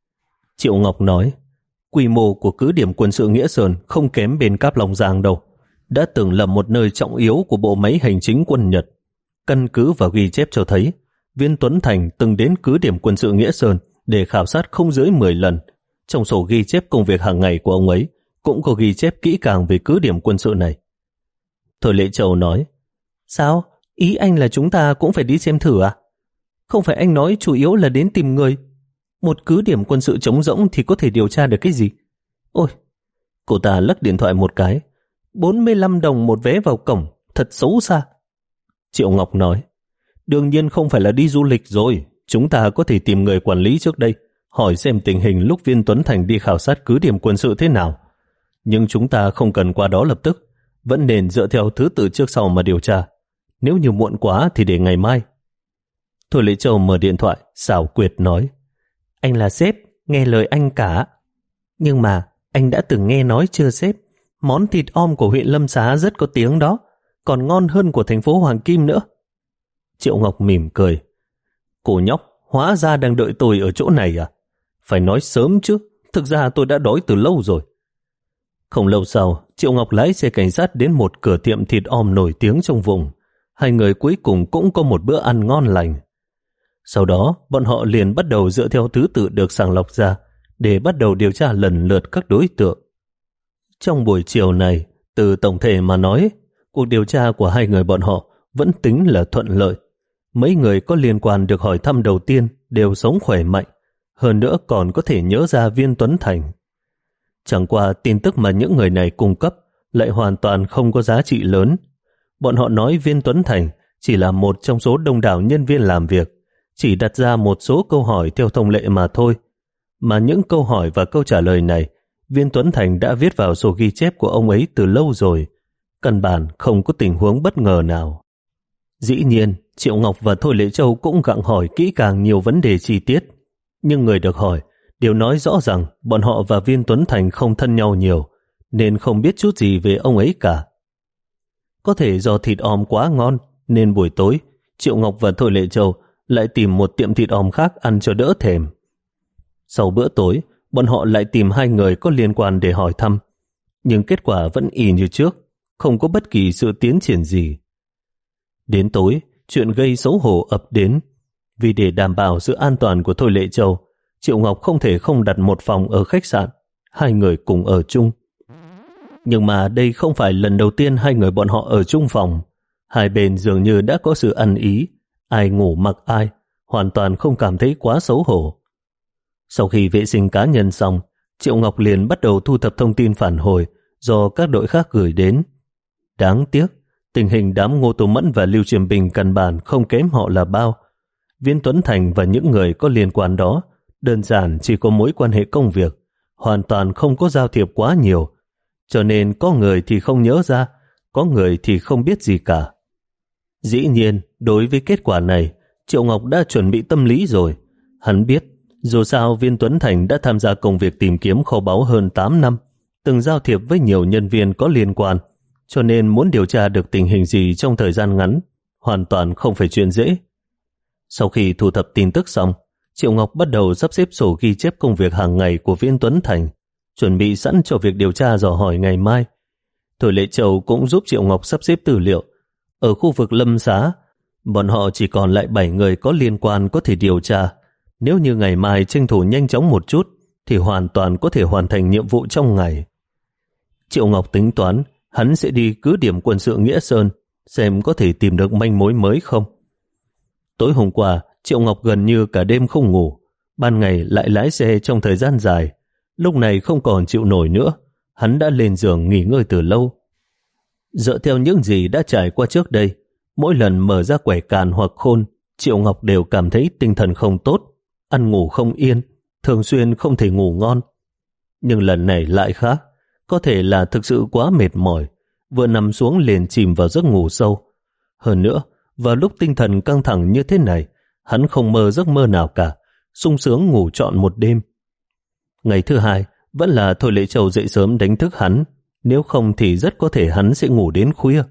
Triệu Ngọc nói, quy mô của cứ điểm quân sự Nghĩa Sơn không kém bên Cáp Long Giang đâu. Đã từng là một nơi trọng yếu của bộ máy hành chính quân Nhật. Căn cứ và ghi chép cho thấy, Viên Tuấn Thành từng đến cứ điểm quân sự Nghĩa Sơn để khảo sát không dưới mười lần. Trong sổ ghi chép công việc hàng ngày của ông ấy cũng có ghi chép kỹ càng về cứ điểm quân sự này. Thôi Lệ Châu nói, sao? Ý anh là chúng ta cũng phải đi xem thử à? Không phải anh nói chủ yếu là đến tìm người. Một cứ điểm quân sự trống rỗng thì có thể điều tra được cái gì? Ôi, cô ta lắc điện thoại một cái. bốn mươi lăm đồng một vé vào cổng, thật xấu xa. Triệu Ngọc nói, đương nhiên không phải là đi du lịch rồi. Chúng ta có thể tìm người quản lý trước đây, hỏi xem tình hình lúc Viên Tuấn Thành đi khảo sát cứ điểm quân sự thế nào. Nhưng chúng ta không cần qua đó lập tức, vẫn nên dựa theo thứ tự trước sau mà điều tra. Nếu như muộn quá thì để ngày mai. Thôi Lệ Châu mở điện thoại, xảo quyệt nói, anh là sếp, nghe lời anh cả. Nhưng mà anh đã từng nghe nói chưa sếp, món thịt om của huyện Lâm Xá rất có tiếng đó, còn ngon hơn của thành phố Hoàng Kim nữa. Triệu Ngọc mỉm cười, cô nhóc, hóa ra đang đợi tôi ở chỗ này à? Phải nói sớm chứ, thực ra tôi đã đói từ lâu rồi. Không lâu sau, Triệu Ngọc lái xe cảnh sát đến một cửa tiệm thịt om nổi tiếng trong vùng. Hai người cuối cùng cũng có một bữa ăn ngon lành. Sau đó, bọn họ liền bắt đầu dựa theo thứ tự được sàng lọc ra để bắt đầu điều tra lần lượt các đối tượng. Trong buổi chiều này, từ tổng thể mà nói, cuộc điều tra của hai người bọn họ vẫn tính là thuận lợi. mấy người có liên quan được hỏi thăm đầu tiên đều sống khỏe mạnh, hơn nữa còn có thể nhớ ra Viên Tuấn Thành. Chẳng qua tin tức mà những người này cung cấp lại hoàn toàn không có giá trị lớn. Bọn họ nói Viên Tuấn Thành chỉ là một trong số đông đảo nhân viên làm việc, chỉ đặt ra một số câu hỏi theo thông lệ mà thôi. Mà những câu hỏi và câu trả lời này, Viên Tuấn Thành đã viết vào sổ ghi chép của ông ấy từ lâu rồi, căn bản không có tình huống bất ngờ nào. Dĩ nhiên, Triệu Ngọc và Thôi Lệ Châu cũng gặng hỏi kỹ càng nhiều vấn đề chi tiết, nhưng người được hỏi đều nói rõ rằng bọn họ và Viên Tuấn Thành không thân nhau nhiều, nên không biết chút gì về ông ấy cả. Có thể do thịt òm quá ngon, nên buổi tối, Triệu Ngọc và Thôi Lệ Châu lại tìm một tiệm thịt òm khác ăn cho đỡ thèm. Sau bữa tối, bọn họ lại tìm hai người có liên quan để hỏi thăm, nhưng kết quả vẫn y như trước, không có bất kỳ sự tiến triển gì. Đến tối, chuyện gây xấu hổ ập đến. Vì để đảm bảo sự an toàn của Thôi Lệ Châu, Triệu Ngọc không thể không đặt một phòng ở khách sạn, hai người cùng ở chung. Nhưng mà đây không phải lần đầu tiên hai người bọn họ ở chung phòng. Hai bên dường như đã có sự ăn ý, ai ngủ mặc ai, hoàn toàn không cảm thấy quá xấu hổ. Sau khi vệ sinh cá nhân xong, Triệu Ngọc liền bắt đầu thu thập thông tin phản hồi do các đội khác gửi đến. Đáng tiếc, tình hình đám Ngô Tô Mẫn và Lưu Truyền Bình căn bản không kém họ là bao. Viên Tuấn Thành và những người có liên quan đó đơn giản chỉ có mối quan hệ công việc, hoàn toàn không có giao thiệp quá nhiều, cho nên có người thì không nhớ ra, có người thì không biết gì cả. Dĩ nhiên, đối với kết quả này, Triệu Ngọc đã chuẩn bị tâm lý rồi. Hắn biết, dù sao Viên Tuấn Thành đã tham gia công việc tìm kiếm kho báu hơn tám năm, từng giao thiệp với nhiều nhân viên có liên quan, cho nên muốn điều tra được tình hình gì trong thời gian ngắn, hoàn toàn không phải chuyện dễ. Sau khi thu thập tin tức xong, Triệu Ngọc bắt đầu sắp xếp sổ ghi chép công việc hàng ngày của Viên Tuấn Thành, chuẩn bị sẵn cho việc điều tra dò hỏi ngày mai. Thôi Lệ Châu cũng giúp Triệu Ngọc sắp xếp tư liệu. Ở khu vực Lâm Xá, bọn họ chỉ còn lại bảy người có liên quan có thể điều tra. Nếu như ngày mai tranh thủ nhanh chóng một chút, thì hoàn toàn có thể hoàn thành nhiệm vụ trong ngày. Triệu Ngọc tính toán, hắn sẽ đi cứ điểm quân sự Nghĩa Sơn, xem có thể tìm được manh mối mới không. Tối hôm qua, Triệu Ngọc gần như cả đêm không ngủ, ban ngày lại lái xe trong thời gian dài. Lúc này không còn chịu nổi nữa, hắn đã lên giường nghỉ ngơi từ lâu. Dựa theo những gì đã trải qua trước đây, mỗi lần mở ra quẻ càn hoặc khôn, Triệu Ngọc đều cảm thấy tinh thần không tốt, ăn ngủ không yên, thường xuyên không thể ngủ ngon. Nhưng lần này lại khác, có thể là thực sự quá mệt mỏi, vừa nằm xuống liền chìm vào giấc ngủ sâu. Hơn nữa, vào lúc tinh thần căng thẳng như thế này, hắn không mơ giấc mơ nào cả, sung sướng ngủ trọn một đêm. Ngày thứ hai, vẫn là Thôi Lệ Châu dậy sớm đánh thức hắn, nếu không thì rất có thể hắn sẽ ngủ đến khuya.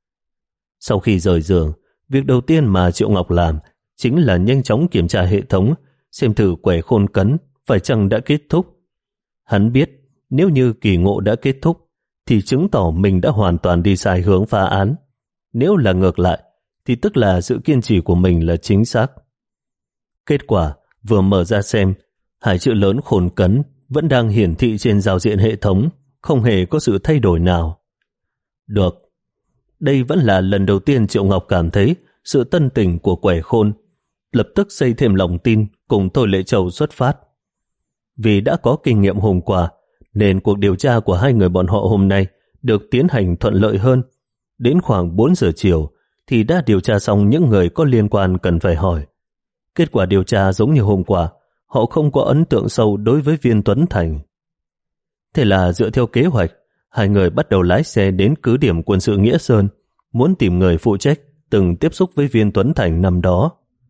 Sau khi rời giường, việc đầu tiên mà Triệu Ngọc làm chính là nhanh chóng kiểm tra hệ thống, xem thử quẻ khôn cấn phải chăng đã kết thúc. Hắn biết, nếu như kỳ ngộ đã kết thúc, thì chứng tỏ mình đã hoàn toàn đi sai hướng phá án. Nếu là ngược lại, thì tức là sự kiên trì của mình là chính xác. Kết quả, vừa mở ra xem, hai chữ lớn khôn cấn vẫn đang hiển thị trên giao diện hệ thống, không hề có sự thay đổi nào. Được. Đây vẫn là lần đầu tiên Triệu Ngọc cảm thấy sự tân tình của quẻ khôn, lập tức xây thêm lòng tin cùng Thôi Lệ Châu xuất phát. Vì đã có kinh nghiệm hôm qua, nên cuộc điều tra của hai người bọn họ hôm nay được tiến hành thuận lợi hơn. Đến khoảng bốn giờ chiều thì đã điều tra xong những người có liên quan cần phải hỏi. Kết quả điều tra giống như hôm qua, họ không có ấn tượng sâu đối với Viên Tuấn Thành. Thế là dựa theo kế hoạch, hai người bắt đầu lái xe đến cứ điểm quân sự Nghĩa Sơn, muốn tìm người phụ trách từng tiếp xúc với Viên Tuấn Thành năm đó.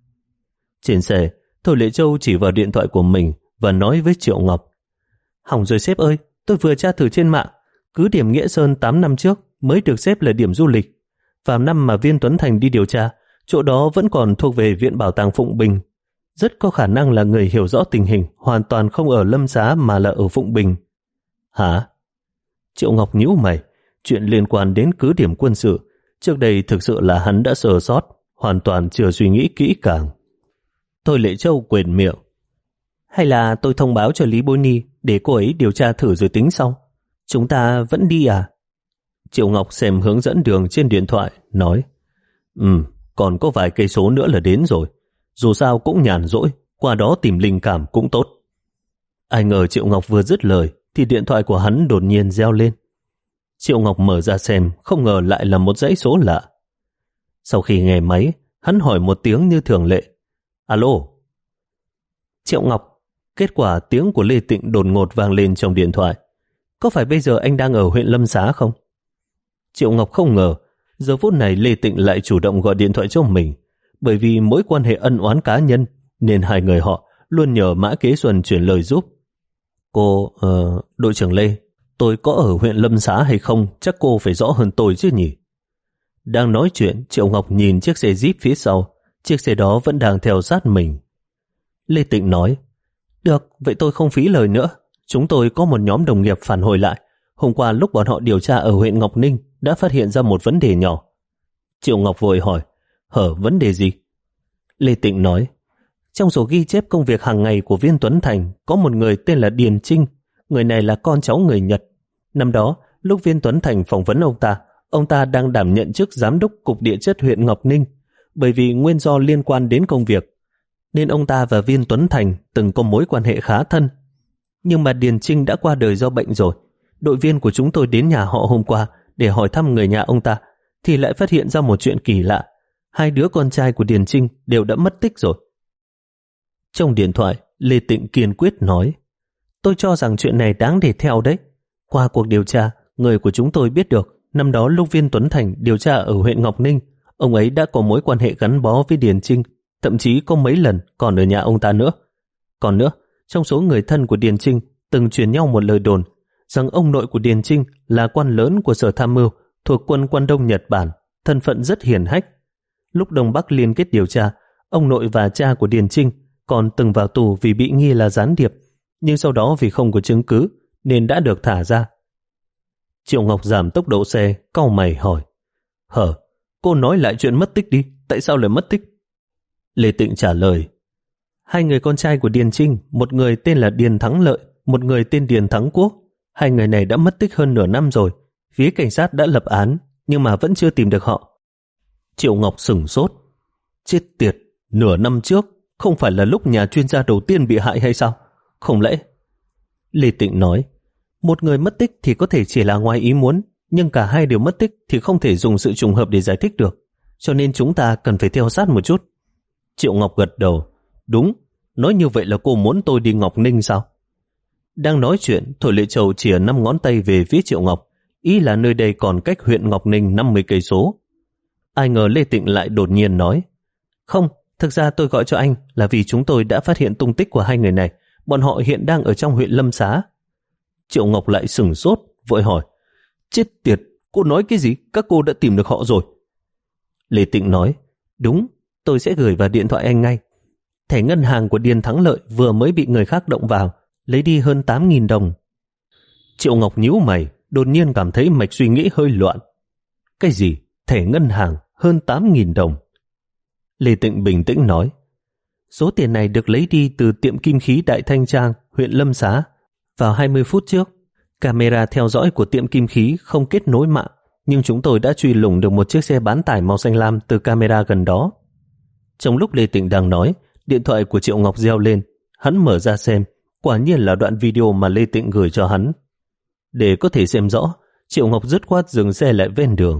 Trên xe, Thôi Lệ Châu chỉ vào điện thoại của mình và nói với Triệu Ngọc: "Hỏng rồi sếp ơi, tôi vừa tra thử trên mạng, cứ điểm Nghĩa Sơn tám năm trước mới được xếp là điểm du lịch. Vào năm mà Viên Tuấn Thành đi điều tra, chỗ đó vẫn còn thuộc về Viện Bảo tàng Phụng Bình. Rất có khả năng là người hiểu rõ tình hình hoàn toàn không ở Lâm Xá mà là ở Phụng Bình." Hả? Triệu Ngọc nhíu mày, chuyện liên quan đến cứ điểm quân sự, trước đây thực sự là hắn đã sơ sót, hoàn toàn chưa suy nghĩ kỹ càng. Thôi Lệ Châu quệt miệng: "Hay là tôi thông báo cho Lý Bối Ni để cô ấy điều tra thử rồi tính sau? Chúng ta vẫn đi à?" Triệu Ngọc xem hướng dẫn đường trên điện thoại, nói: "Ừ, còn có vài cây số nữa là đến rồi. Dù sao cũng nhàn rỗi, qua đó tìm linh cảm cũng tốt. Ai ngờ Triệu Ngọc vừa dứt lời thì điện thoại của hắn đột nhiên reo lên. Triệu Ngọc mở ra xem, không ngờ lại là một dãy số lạ. Sau khi nghe máy, hắn hỏi một tiếng như thường lệ. Alo. Triệu Ngọc. Kết quả tiếng của Lê Tịnh đột ngột vang lên trong điện thoại. Có phải bây giờ anh đang ở huyện Lâm Xá không? Triệu Ngọc không ngờ giờ phút này Lê Tịnh lại chủ động gọi điện thoại cho mình. Bởi vì mối quan hệ ân oán cá nhân nên hai người họ luôn nhờ Mã Kế Xuân chuyển lời giúp. Cô, uh, đội trưởng Lê, tôi có ở huyện Lâm Xá hay không chắc cô phải rõ hơn tôi chứ nhỉ? Đang nói chuyện, Triệu Ngọc nhìn chiếc xe Jeep phía sau. Chiếc xe đó vẫn đang theo sát mình. Lê Tịnh nói, được, vậy tôi không phí lời nữa. Chúng tôi có một nhóm đồng nghiệp phản hồi lại. Hôm qua lúc bọn họ điều tra ở huyện Ngọc Ninh đã phát hiện ra một vấn đề nhỏ. Triệu Ngọc vội hỏi, hở vấn đề gì? Lê Tịnh nói, trong sổ ghi chép công việc hàng ngày của Viên Tuấn Thành có một người tên là Điền Trinh. Người này là con cháu người Nhật. Năm đó, lúc Viên Tuấn Thành phỏng vấn ông ta, ông ta đang đảm nhận chức giám đốc cục địa chất huyện Ngọc Ninh. Bởi vì nguyên do liên quan đến công việc, nên ông ta và Viên Tuấn Thành từng có mối quan hệ khá thân. Nhưng mà Điền Trinh đã qua đời do bệnh rồi. Đội viên của chúng tôi đến nhà họ hôm qua để hỏi thăm người nhà ông ta, thì lại phát hiện ra một chuyện kỳ lạ. Hai đứa con trai của Điền Trinh đều đã mất tích rồi. Trong điện thoại, Lê Tịnh kiên quyết nói, tôi cho rằng chuyện này đáng để theo đấy. Qua cuộc điều tra, người của chúng tôi biết được năm đó lúc Viên Tuấn Thành điều tra ở huyện Ngọc Ninh, ông ấy đã có mối quan hệ gắn bó với Điền Trinh, thậm chí có mấy lần còn ở nhà ông ta nữa. Còn nữa, trong số người thân của Điền Trinh từng truyền nhau một lời đồn rằng ông nội của Điền Trinh là quan lớn của Sở Tham mưu thuộc quân Quan Đông Nhật Bản, thân phận rất hiển hách. Lúc Đông Bắc liên kết điều tra, ông nội và cha của Điền Trinh còn từng vào tù vì bị nghi là gián điệp, nhưng sau đó vì không có chứng cứ nên đã được thả ra. Triệu Ngọc giảm tốc độ xe, cau mày hỏi, hở, cô nói lại chuyện mất tích đi, tại sao lại mất tích? Lê Tịnh trả lời, hai người con trai của Điền Trinh, một người tên là Điền Thắng Lợi, một người tên Điền Thắng Quốc. Hai người này đã mất tích hơn nửa năm rồi. Phía cảnh sát đã lập án, nhưng mà vẫn chưa tìm được họ. Triệu Ngọc sửng sốt. Chết tiệt, nửa năm trước không phải là lúc nhà chuyên gia đầu tiên bị hại hay sao? Không lẽ? Lê Tịnh nói, một người mất tích thì có thể chỉ là ngoài ý muốn, nhưng cả hai đều mất tích thì không thể dùng sự trùng hợp để giải thích được. Cho nên chúng ta cần phải theo sát một chút. Triệu Ngọc gật đầu. Đúng, nói như vậy là cô muốn tôi đi Ngọc Ninh sao? Đang nói chuyện, Thôi Lệ Châu chìa năm ngón tay về phía Triệu Ngọc, ý là nơi đây còn cách huyện Ngọc Ninh năm mươi cây số. Ai ngờ Lê Tịnh lại đột nhiên nói, không, thực ra tôi gọi cho anh là vì chúng tôi đã phát hiện tung tích của hai người này. Bọn họ hiện đang ở trong huyện Lâm Xá. Triệu Ngọc lại sửng sốt, vội hỏi, chết tiệt, cô nói cái gì? Các cô đã tìm được họ rồi? Lê Tịnh nói, đúng, tôi sẽ gửi vào điện thoại anh ngay. Thẻ ngân hàng của Điền Thắng Lợi vừa mới bị người khác động vào, lấy đi hơn tám nghìn đồng. Triệu Ngọc nhíu mày, đột nhiên cảm thấy mạch suy nghĩ hơi loạn. Cái gì? Thẻ ngân hàng hơn tám nghìn đồng? Lê Tịnh bình tĩnh nói, số tiền này được lấy đi từ tiệm kim khí Đại Thanh Trang, huyện Lâm Xá. Vào hai mươi phút trước, camera theo dõi của tiệm kim khí không kết nối mạng, nhưng chúng tôi đã truy lùng được một chiếc xe bán tải màu xanh lam từ camera gần đó. Trong lúc Lê Tịnh đang nói, điện thoại của Triệu Ngọc reo lên. Hắn mở ra xem, quả nhiên là đoạn video mà Lê Tịnh gửi cho hắn. Để có thể xem rõ, Triệu Ngọc dứt khoát dừng xe lại ven đường.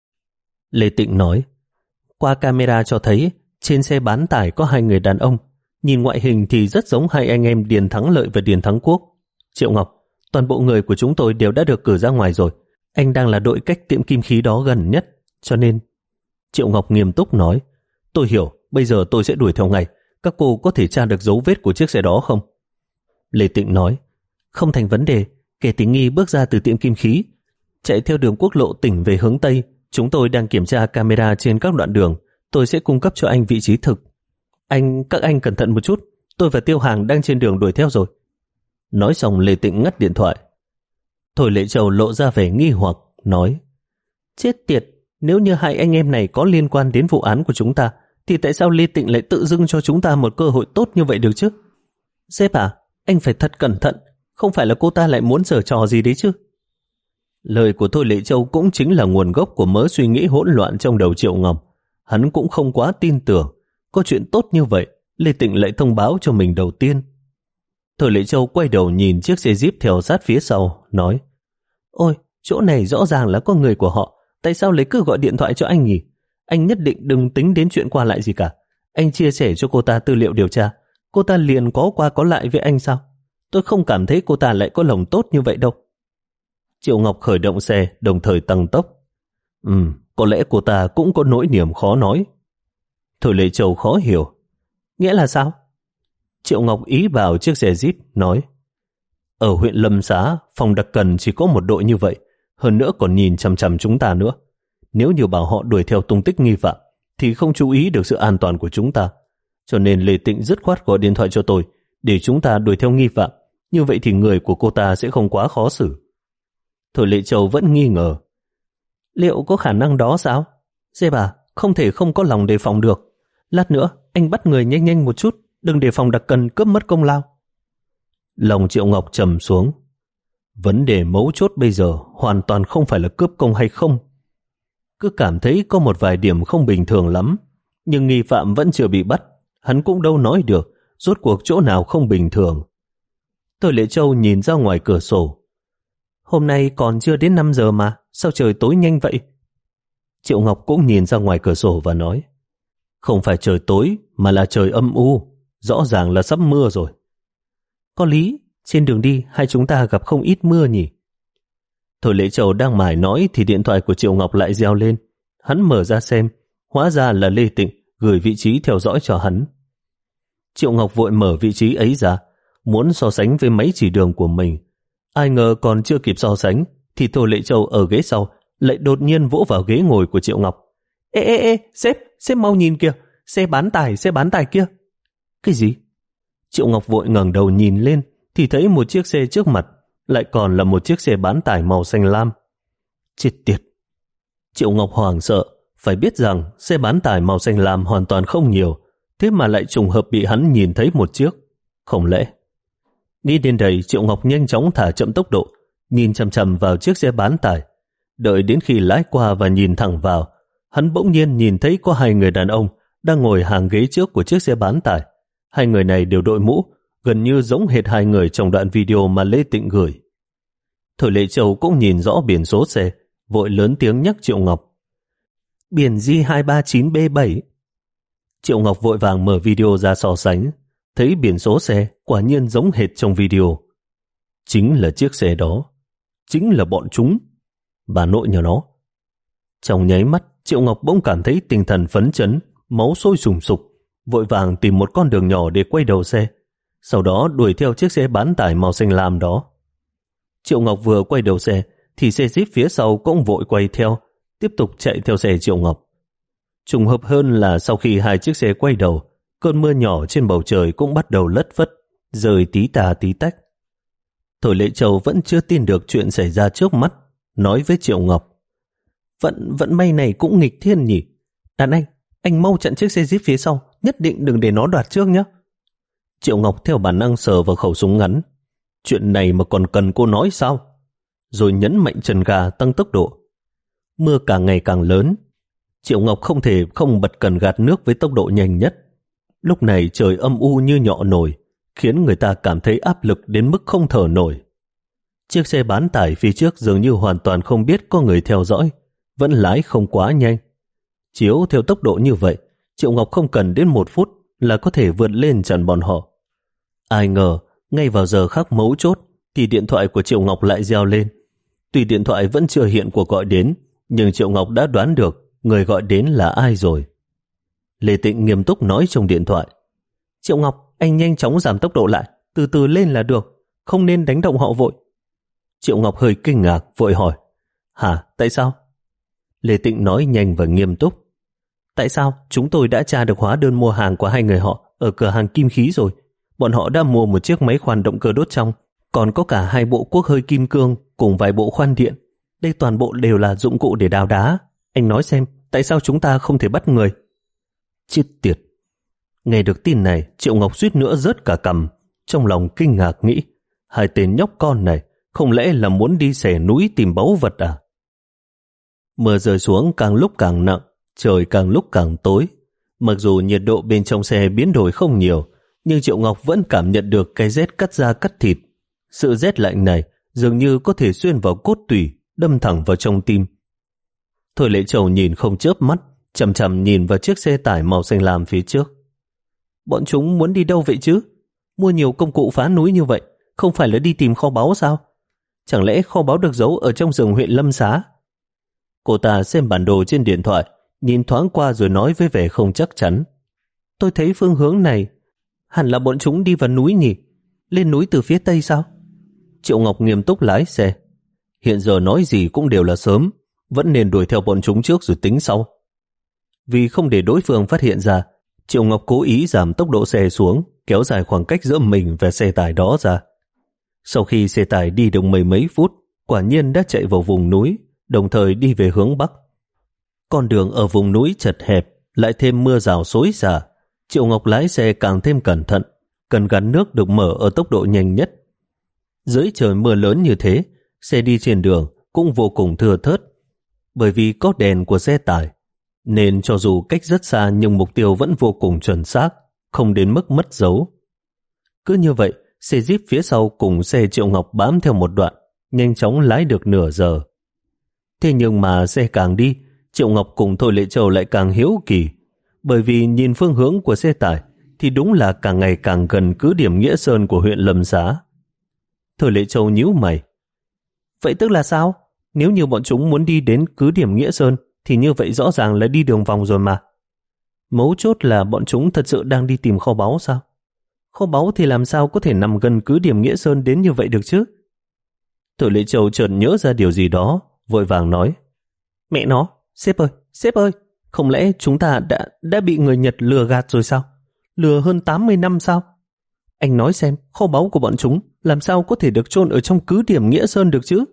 Lê Tịnh nói, qua camera cho thấy trên xe bán tải có hai người đàn ông, nhìn ngoại hình thì rất giống hai anh em Điền Thắng Lợi và Điền Thắng Quốc. Triệu Ngọc, toàn bộ người của chúng tôi đều đã được cử ra ngoài rồi. Anh đang là đội cách tiệm kim khí đó gần nhất, cho nên... Triệu Ngọc nghiêm túc nói, tôi hiểu, bây giờ tôi sẽ đuổi theo ngay. Các cô có thể tra được dấu vết của chiếc xe đó không? Lê Tịnh nói, không thành vấn đề. Kẻ tình nghi bước ra từ tiệm kim khí, chạy theo đường quốc lộ tỉnh về hướng Tây. Chúng tôi đang kiểm tra camera trên các đoạn đường. Tôi sẽ cung cấp cho anh vị trí thực. Anh, các anh cẩn thận một chút. Tôi và Tiêu Hàng đang trên đường đuổi theo rồi. Nói xong Lê Tịnh ngắt điện thoại. Thôi Lệ Châu lộ ra vẻ nghi hoặc, nói, chết tiệt, nếu như hai anh em này có liên quan đến vụ án của chúng ta, thì tại sao Lê Tịnh lại tự dưng cho chúng ta một cơ hội tốt như vậy được chứ? Sếp à, anh phải thật cẩn thận, không phải là cô ta lại muốn giở trò gì đấy chứ? Lời của Thôi Lệ Châu cũng chính là nguồn gốc của mớ suy nghĩ hỗn loạn trong đầu Triệu Ngọc. hắn cũng không quá tin tưởng. Có chuyện tốt như vậy, Lê Tịnh lại thông báo cho mình đầu tiên. Thôi Lệ Châu quay đầu nhìn chiếc xe Jeep theo sát phía sau, nói: Ôi, chỗ này rõ ràng là có người của họ, tại sao lấy cứ gọi điện thoại cho anh nhỉ? Anh nhất định đừng tính đến chuyện qua lại gì cả. Anh chia sẻ cho cô ta tư liệu điều tra, cô ta liền có qua có lại với anh sao? Tôi không cảm thấy cô ta lại có lòng tốt như vậy đâu. Triệu Ngọc khởi động xe, đồng thời tăng tốc. Ừm, có lẽ cô ta cũng có nỗi niềm khó nói. Thôi Lệ Châu khó hiểu. Nghĩa là sao? Triệu Ngọc ý vào chiếc xe Jeep, nói: Ở huyện Lâm Xá, phòng đặc cần chỉ có một đội như vậy, hơn nữa còn nhìn chằm chằm chúng ta nữa. Nếu như bảo họ đuổi theo tung tích nghi phạm, thì không chú ý được sự an toàn của chúng ta. Cho nên Lê Tịnh dứt khoát gọi điện thoại cho tôi, để chúng ta đuổi theo nghi phạm. Như vậy thì người của cô ta sẽ không quá khó xử. Thôi Lệ Châu vẫn nghi ngờ. Liệu có khả năng đó sao? Dê bà, không thể không có lòng đề phòng được. Lát nữa, anh bắt người nhanh nhanh một chút, đừng để phòng đặc cần cướp mất công lao. Lòng Triệu Ngọc trầm xuống. Vấn đề mấu chốt bây giờ hoàn toàn không phải là cướp công hay không. Cứ cảm thấy có một vài điểm không bình thường lắm, nhưng nghi phạm vẫn chưa bị bắt. Hắn cũng đâu nói được rốt cuộc chỗ nào không bình thường. Thôi Lệ Châu nhìn ra ngoài cửa sổ. Hôm nay còn chưa đến năm giờ mà, sao trời tối nhanh vậy? Triệu Ngọc cũng nhìn ra ngoài cửa sổ và nói: Không phải trời tối mà là trời âm u, rõ ràng là sắp mưa rồi. Có lý, trên đường đi hai chúng ta gặp không ít mưa nhỉ? Thôi Lệ Châu đang mải nói thì điện thoại của Triệu Ngọc lại reo lên. Hắn mở ra xem, hóa ra là Lê Tịnh gửi vị trí theo dõi cho hắn. Triệu Ngọc vội mở vị trí ấy ra, muốn so sánh với máy chỉ đường của mình. Ai ngờ còn chưa kịp so sánh thì Thôi Lệ Châu ở ghế sau lại đột nhiên vỗ vào ghế ngồi của Triệu Ngọc. Ê ê ê, sếp, sếp mau nhìn kìa, xe bán tải, xe bán tải kia. Cái gì? Triệu Ngọc vội ngẩng đầu nhìn lên thì thấy một chiếc xe trước mặt lại còn là một chiếc xe bán tải màu xanh lam. Chết tiệt! Triệu Ngọc hoảng sợ, phải biết rằng xe bán tải màu xanh lam hoàn toàn không nhiều, thế mà lại trùng hợp bị hắn nhìn thấy một chiếc. Không lẽ? Nghĩ đến đây, Triệu Ngọc nhanh chóng thả chậm tốc độ, nhìn chằm chằm vào chiếc xe bán tải. Đợi đến khi lái qua và nhìn thẳng vào, hắn bỗng nhiên nhìn thấy có hai người đàn ông đang ngồi hàng ghế trước của chiếc xe bán tải. Hai người này đều đội mũ, gần như giống hệt hai người trong đoạn video mà Lê Tịnh gửi. Thôi Lệ Châu cũng nhìn rõ biển số xe, vội lớn tiếng nhắc Triệu Ngọc. Biển G hai ba chín B bảy. Triệu Ngọc vội vàng mở video ra so sánh, thấy biển số xe quả nhiên giống hệt trong video. Chính là chiếc xe đó, chính là bọn chúng, bà nội nhà nó. Trong nháy mắt, Triệu Ngọc bỗng cảm thấy tinh thần phấn chấn, máu sôi sùng sục, vội vàng tìm một con đường nhỏ để quay đầu xe, sau đó đuổi theo chiếc xe bán tải màu xanh lam đó. Triệu Ngọc vừa quay đầu xe thì xe Jeep phía sau cũng vội quay theo, tiếp tục chạy theo xe Triệu Ngọc. Trùng hợp hơn là sau khi hai chiếc xe quay đầu, cơn mưa nhỏ trên bầu trời cũng bắt đầu lất phất, rơi tí tà tí tách. Thôi Lệ Châu vẫn chưa tin được chuyện xảy ra trước mắt, nói với Triệu Ngọc. Vận, vận may này cũng nghịch thiên nhỉ. Đàn anh, anh mau chặn chiếc xe Jeep phía sau, nhất định đừng để nó đoạt trước nhé. Triệu Ngọc theo bản năng sờ vào khẩu súng ngắn. Chuyện này mà còn cần cô nói sao? Rồi nhấn mạnh chân ga tăng tốc độ. Mưa càng ngày càng lớn. Triệu Ngọc không thể không bật cần gạt nước với tốc độ nhanh nhất. Lúc này trời âm u như nhọ nồi, khiến người ta cảm thấy áp lực đến mức không thở nổi. Chiếc xe bán tải phía trước dường như hoàn toàn không biết có người theo dõi, vẫn lái không quá nhanh. Chiếu theo tốc độ như vậy, Triệu Ngọc không cần đến một phút là có thể vượt lên chặn bọn họ. Ai ngờ, ngay vào giờ khắc mấu chốt thì điện thoại của Triệu Ngọc lại reo lên. Tuy điện thoại vẫn chưa hiện cuộc gọi đến, nhưng Triệu Ngọc đã đoán được người gọi đến là ai rồi. Lê Tịnh nghiêm túc nói trong điện thoại. Triệu Ngọc, anh nhanh chóng giảm tốc độ lại, từ từ lên là được, không nên đánh động họ vội. Triệu Ngọc hơi kinh ngạc, vội hỏi. Hả, tại sao? Lê Tịnh nói nhanh và nghiêm túc. Tại sao? Chúng tôi đã tra được hóa đơn mua hàng của hai người họ ở cửa hàng kim khí rồi. Bọn họ đã mua một chiếc máy khoan động cơ đốt trong, còn có cả hai bộ cuốc hơi kim cương cùng vài bộ khoan điện. Đây toàn bộ đều là dụng cụ để đào đá. Anh nói xem, tại sao chúng ta không thể bắt người? Chết tiệt! Nghe được tin này, Triệu Ngọc suýt nữa rớt cả cằm, trong lòng kinh ngạc nghĩ, hai tên nhóc con này không lẽ là muốn đi xẻ núi tìm báu vật à? Mưa rơi xuống càng lúc càng nặng, Trời càng lúc càng tối. Mặc dù nhiệt độ bên trong xe biến đổi không nhiều, nhưng Triệu Ngọc vẫn cảm nhận được cái rét cắt da cắt thịt. Sự rét lạnh này dường như có thể xuyên vào cốt tủy, đâm thẳng vào trong tim. Thôi Lệ Châu nhìn không chớp mắt, chằm chằm nhìn vào chiếc xe tải màu xanh lam phía trước. Bọn chúng muốn đi đâu vậy chứ? Mua nhiều công cụ phá núi như vậy, không phải là đi tìm kho báu sao? Chẳng lẽ kho báu được giấu ở trong rừng huyện Lâm Xá? Cô ta xem bản đồ trên điện thoại, nhìn thoáng qua rồi nói với vẻ không chắc chắn. Tôi thấy phương hướng này, hẳn là bọn chúng đi vào núi nhỉ? Lên núi từ phía tây sao? Triệu Ngọc nghiêm túc lái xe. Hiện giờ nói gì cũng đều là sớm, vẫn nên đuổi theo bọn chúng trước rồi tính sau. Vì không để đối phương phát hiện ra, Triệu Ngọc cố ý giảm tốc độ xe xuống, kéo dài khoảng cách giữa mình và xe tải đó ra. Sau khi xe tải đi được mười mấy phút, quả nhiên đã chạy vào vùng núi, đồng thời đi về hướng bắc. Con đường ở vùng núi chật hẹp, lại thêm mưa rào xối xả. Triệu Ngọc lái xe càng thêm cẩn thận, cần gắn nước được mở ở tốc độ nhanh nhất. Dưới trời mưa lớn như thế, xe đi trên đường cũng vô cùng thưa thớt. Bởi vì có đèn của xe tải, nên cho dù cách rất xa nhưng mục tiêu vẫn vô cùng chuẩn xác, không đến mức mất dấu. Cứ như vậy, xe Jeep phía sau cùng xe Triệu Ngọc bám theo một đoạn, nhanh chóng lái được nửa giờ. Thế nhưng mà xe càng đi, Triệu Ngọc cùng Thôi Lệ Châu lại càng hiếu kỳ, bởi vì nhìn phương hướng của xe tải thì đúng là càng ngày càng gần cứ điểm Nghĩa Sơn của huyện Lâm Xá. Thôi Lệ Châu nhíu mày. Vậy tức là sao? Nếu như bọn chúng muốn đi đến cứ điểm Nghĩa Sơn thì như vậy rõ ràng là đi đường vòng rồi mà. Mấu chốt là bọn chúng thật sự đang đi tìm kho báu sao? Kho báu thì làm sao có thể nằm gần cứ điểm Nghĩa Sơn đến như vậy được chứ? Thôi Lệ Châu chợt nhớ ra điều gì đó, vội vàng nói. Mẹ nó, sếp ơi, sếp ơi, không lẽ chúng ta đã đã bị người Nhật lừa gạt rồi sao? Lừa hơn tám mươi năm sao? Anh nói xem, kho báu của bọn chúng làm sao có thể được chôn ở trong cứ điểm Nghĩa Sơn được chứ?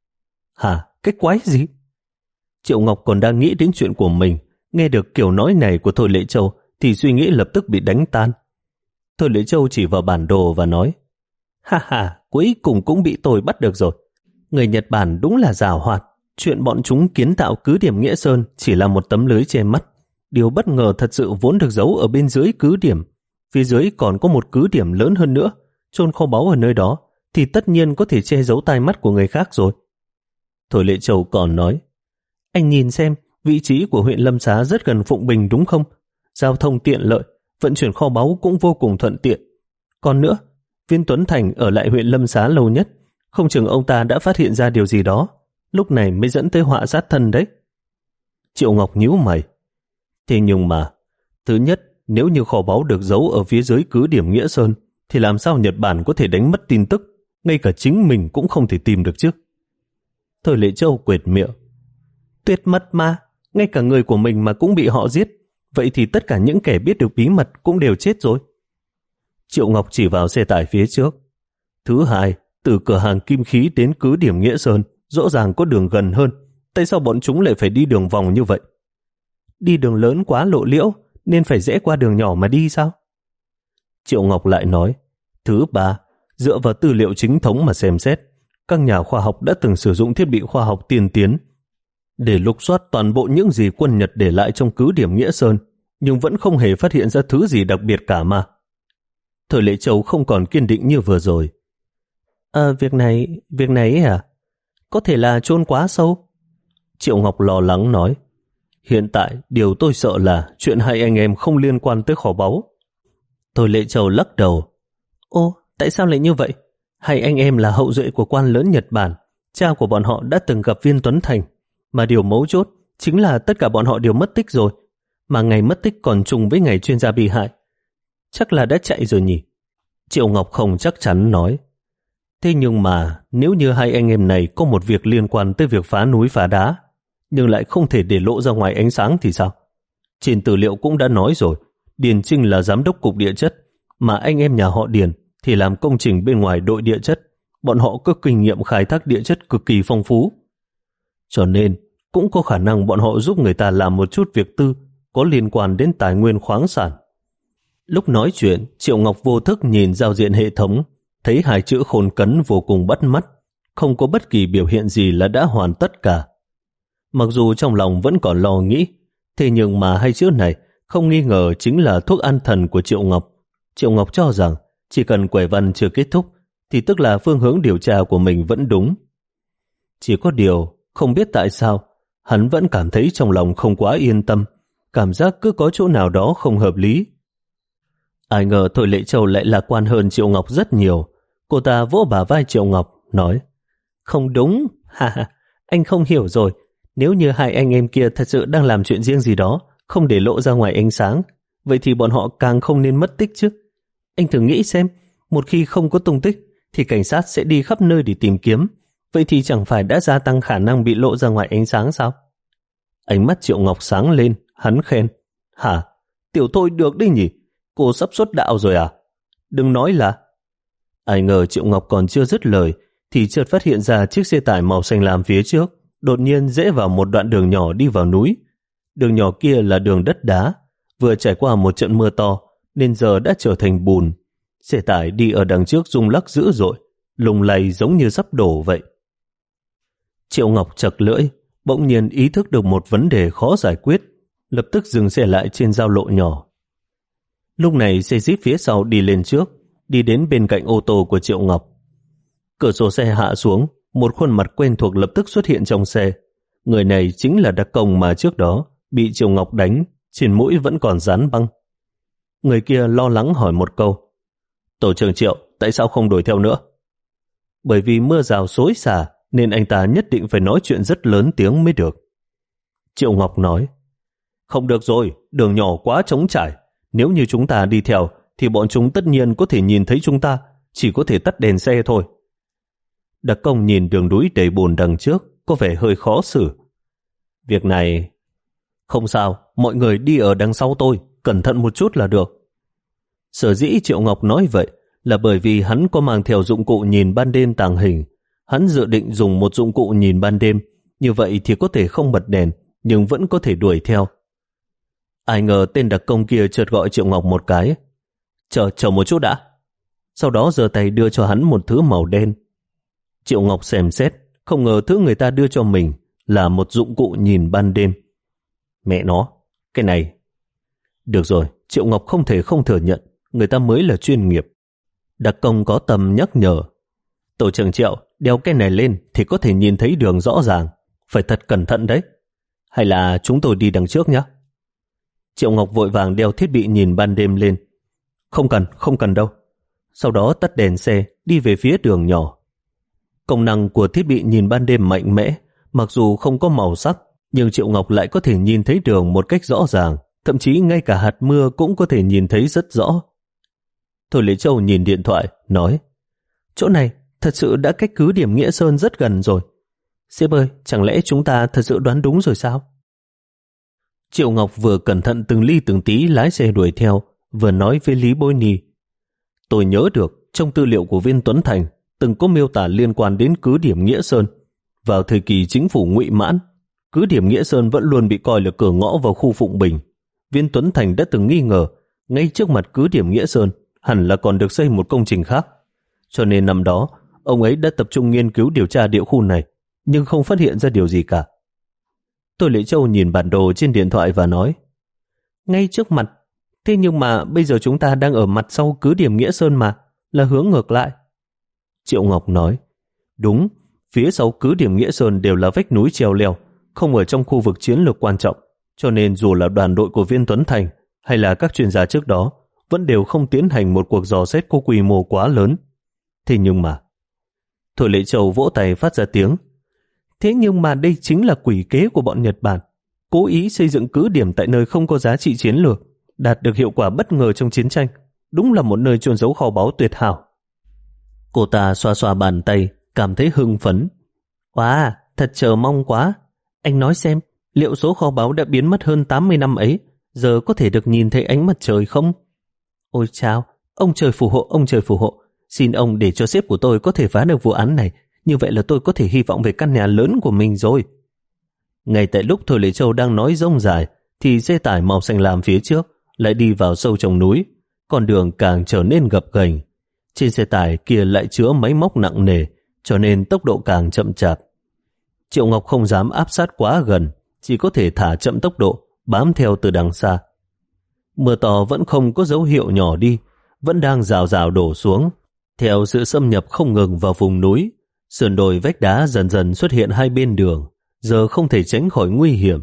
Hả? Cái quái gì? Triệu Ngọc còn đang nghĩ đến chuyện của mình, nghe được kiểu nói này của Thôi Lệ Châu thì suy nghĩ lập tức bị đánh tan. Thôi Lệ Châu chỉ vào bản đồ và nói, ha ha, cuối cùng cũng bị tôi bắt được rồi. Người Nhật Bản đúng là giàu hoạt. Chuyện bọn chúng kiến tạo cứ điểm Nghĩa Sơn chỉ là một tấm lưới che mắt. Điều bất ngờ thật sự vốn được giấu ở bên dưới cứ điểm. Phía dưới còn có một cứ điểm lớn hơn nữa, chôn kho báu ở nơi đó, thì tất nhiên có thể che giấu tai mắt của người khác rồi. Thôi Lệ Châu còn nói, anh nhìn xem, vị trí của huyện Lâm Xá rất gần Phụng Bình đúng không? Giao thông tiện lợi, vận chuyển kho báu cũng vô cùng thuận tiện. Còn nữa, Viên Tuấn Thành ở lại huyện Lâm Xá lâu nhất, không chừng ông ta đã phát hiện ra điều gì đó, lúc này mới dẫn tới họa sát thân đấy. Triệu Ngọc nhíu mày. Thế nhưng mà, thứ nhất, nếu như kho báu được giấu ở phía dưới cứ điểm Nghĩa Sơn, thì làm sao Nhật Bản có thể đánh mất tin tức, ngay cả chính mình cũng không thể tìm được chứ? Thôi Lệ Châu quệt miệng. Tuyệt mật mà, ngay cả người của mình mà cũng bị họ giết, vậy thì tất cả những kẻ biết được bí mật cũng đều chết rồi. Triệu Ngọc chỉ vào xe tải phía trước. Thứ hai, từ cửa hàng kim khí đến cứ điểm Nghĩa Sơn, rõ ràng có đường gần hơn, tại sao bọn chúng lại phải đi đường vòng như vậy? Đi đường lớn quá lộ liễu, nên phải rẽ qua đường nhỏ mà đi sao? Triệu Ngọc lại nói, thứ ba, dựa vào tư liệu chính thống mà xem xét, các nhà khoa học đã từng sử dụng thiết bị khoa học tiên tiến để lục soát toàn bộ những gì quân Nhật để lại trong cứ điểm Nghĩa Sơn, nhưng vẫn không hề phát hiện ra thứ gì đặc biệt cả mà. Thời Lệ Châu không còn kiên định như vừa rồi. À, việc này, việc này ấy à? Có thể là chôn quá sâu. Triệu Ngọc lo lắng nói, hiện tại điều tôi sợ là chuyện hai anh em không liên quan tới kho báu. Thôi Lệ Châu lắc đầu. Ô, tại sao lại như vậy? Hai anh em là hậu duệ của quan lớn Nhật Bản, cha của bọn họ đã từng gặp Viên Tuấn Thành, mà điều mấu chốt chính là tất cả bọn họ đều mất tích rồi, mà ngày mất tích còn trùng với ngày chuyên gia bị hại. Chắc là đã chạy rồi nhỉ? Triệu Ngọc không chắc chắn nói. Thế nhưng mà nếu như hai anh em này có một việc liên quan tới việc phá núi phá đá, nhưng lại không thể để lộ ra ngoài ánh sáng thì sao? Trên tư liệu cũng đã nói rồi, Điền Trinh là giám đốc cục địa chất, mà anh em nhà họ Điền thì làm công trình bên ngoài đội địa chất. Bọn họ có kinh nghiệm khai thác địa chất cực kỳ phong phú. Cho nên cũng có khả năng bọn họ giúp người ta làm một chút việc tư có liên quan đến tài nguyên khoáng sản. Lúc nói chuyện, Triệu Ngọc vô thức nhìn giao diện hệ thống, thấy hai chữ khôn cấn vô cùng bắt mắt, không có bất kỳ biểu hiện gì là đã hoàn tất cả. Mặc dù trong lòng vẫn còn lo nghĩ, Thế nhưng mà hai chữ này không nghi ngờ chính là thuốc an thần của Triệu Ngọc. Triệu Ngọc cho rằng chỉ cần quẻ văn chưa kết thúc thì tức là phương hướng điều tra của mình vẫn đúng. Chỉ có điều không biết tại sao hắn vẫn cảm thấy trong lòng không quá yên tâm, cảm giác cứ có chỗ nào đó không hợp lý. Ai ngờ Thôi Lệ Châu lại lạc quan hơn Triệu Ngọc rất nhiều. Cô ta vỗ bả vai Triệu Ngọc, nói: Không đúng, ha ha, anh không hiểu rồi. Nếu như hai anh em kia thật sự đang làm chuyện riêng gì đó, không để lộ ra ngoài ánh sáng, vậy thì bọn họ càng không nên mất tích chứ. Anh thử nghĩ xem, một khi không có tung tích, thì cảnh sát sẽ đi khắp nơi để tìm kiếm. Vậy thì chẳng phải đã gia tăng khả năng bị lộ ra ngoài ánh sáng sao? Ánh mắt Triệu Ngọc sáng lên, hắn khen: Hả? Tiểu Thôi được đấy nhỉ? Cô sắp xuất đạo rồi à? Đừng nói là... Ai ngờ Triệu Ngọc còn chưa dứt lời, thì chợt phát hiện ra chiếc xe tải màu xanh lam phía trước đột nhiên rẽ vào một đoạn đường nhỏ đi vào núi. Đường nhỏ kia là đường đất đá, vừa trải qua một trận mưa to nên giờ đã trở thành bùn. Xe tải đi ở đằng trước rung lắc dữ dội, lùng lay giống như sắp đổ vậy. Triệu Ngọc chật lưỡi, bỗng nhiên ý thức được một vấn đề khó giải quyết, lập tức dừng xe lại trên giao lộ nhỏ. Lúc này xe jeep phía sau đi lên trước, đi đến bên cạnh ô tô của Triệu Ngọc. Cửa sổ xe hạ xuống, một khuôn mặt quen thuộc lập tức xuất hiện trong xe. Người này chính là đặc công mà trước đó bị Triệu Ngọc đánh, trên mũi vẫn còn dán băng. Người kia lo lắng hỏi một câu: Tổ trưởng Triệu, tại sao không đuổi theo nữa? Bởi vì mưa rào xối xả nên anh ta nhất định phải nói chuyện rất lớn tiếng mới được. Triệu Ngọc nói: Không được rồi, đường nhỏ quá trống trải. Nếu như chúng ta đi theo thì bọn chúng tất nhiên có thể nhìn thấy chúng ta, chỉ có thể tắt đèn xe thôi. Đặc công nhìn đường núi đầy bùn đằng trước, có vẻ hơi khó xử. Việc này... Không sao, mọi người đi ở đằng sau tôi, cẩn thận một chút là được. Sở dĩ Triệu Ngọc nói vậy là bởi vì hắn có mang theo dụng cụ nhìn ban đêm tàng hình. Hắn dự định dùng một dụng cụ nhìn ban đêm, như vậy thì có thể không bật đèn, nhưng vẫn có thể đuổi theo. Ai ngờ tên đặc công kia chợt gọi Triệu Ngọc một cái: Chờ, chờ một chút đã. Sau đó giơ tay đưa cho hắn một thứ màu đen. Triệu Ngọc xem xét, không ngờ thứ người ta đưa cho mình là một dụng cụ nhìn ban đêm. Mẹ nó, cái này... Được rồi, Triệu Ngọc không thể không thừa nhận, người ta mới là chuyên nghiệp. Đặc công có tầm nhắc nhở: Tổ trưởng Triệu, đeo cái này lên thì có thể nhìn thấy đường rõ ràng, phải thật cẩn thận đấy. Hay là chúng tôi đi đằng trước nhé? Triệu Ngọc vội vàng đeo thiết bị nhìn ban đêm lên. Không cần, không cần đâu. Sau đó tắt đèn xe, đi về phía đường nhỏ. Công năng của thiết bị nhìn ban đêm mạnh mẽ, mặc dù không có màu sắc, nhưng Triệu Ngọc lại có thể nhìn thấy đường một cách rõ ràng, thậm chí ngay cả hạt mưa cũng có thể nhìn thấy rất rõ. Thôi Lệ Châu nhìn điện thoại, nói: Chỗ này thật sự đã cách cứ điểm Nghĩa Sơn rất gần rồi. Sếp ơi, chẳng lẽ chúng ta thật sự đoán đúng rồi sao? Triệu Ngọc vừa cẩn thận từng ly từng tí lái xe đuổi theo, vừa nói với Lý Bối Nhi: Tôi nhớ được trong tư liệu của Viên Tuấn Thành từng có miêu tả liên quan đến cứ điểm Nghĩa Sơn. Vào thời kỳ chính phủ Ngụy Mãn, cứ điểm Nghĩa Sơn vẫn luôn bị coi là cửa ngõ vào khu Phụng Bình. Viên Tuấn Thành đã từng nghi ngờ ngay trước mặt cứ điểm Nghĩa Sơn hẳn là còn được xây một công trình khác. Cho nên năm đó, ông ấy đã tập trung nghiên cứu điều tra địa khu này, nhưng không phát hiện ra điều gì cả. Tôi Lệ Châu nhìn bản đồ trên điện thoại và nói: Ngay trước mặt, thế nhưng mà bây giờ chúng ta đang ở mặt sau cứ điểm Nghĩa Sơn mà, là hướng ngược lại. Triệu Ngọc nói: Đúng, phía sau cứ điểm Nghĩa Sơn đều là vách núi treo leo, không ở trong khu vực chiến lược quan trọng, cho nên dù là đoàn đội của Viên Tuấn Thành hay là các chuyên gia trước đó vẫn đều không tiến hành một cuộc dò xét có quy mô quá lớn. Thế nhưng mà... Thôi Lệ Châu vỗ tay phát ra tiếng: Thế nhưng mà đây chính là quỷ kế của bọn Nhật Bản, cố ý xây dựng cứ điểm tại nơi không có giá trị chiến lược, đạt được hiệu quả bất ngờ trong chiến tranh. Đúng là một nơi chôn giấu kho báu tuyệt hảo. Cô ta xoa xoa bàn tay, cảm thấy hưng phấn. Wow, thật chờ mong quá. Anh nói xem, liệu số kho báu đã biến mất hơn tám mươi năm ấy giờ có thể được nhìn thấy ánh mặt trời không? Ôi chao, ông trời phù hộ, ông trời phù hộ. Xin ông để cho sếp của tôi có thể phá được vụ án này. Như vậy là tôi có thể hy vọng về căn nhà lớn của mình rồi. Ngay tại lúc Thôi Lệ Châu đang nói rông dài, thì xe tải màu xanh lam phía trước lại đi vào sâu trong núi. Con đường càng trở nên gập ghềnh. Trên xe tải kia lại chứa máy móc nặng nề, cho nên tốc độ càng chậm chạp. Triệu Ngọc không dám áp sát quá gần, chỉ có thể thả chậm tốc độ, bám theo từ đằng xa. Mưa to vẫn không có dấu hiệu nhỏ đi, vẫn đang rào rào đổ xuống. Theo sự xâm nhập không ngừng vào vùng núi, sườn đồi vách đá dần dần xuất hiện hai bên đường, giờ không thể tránh khỏi nguy hiểm.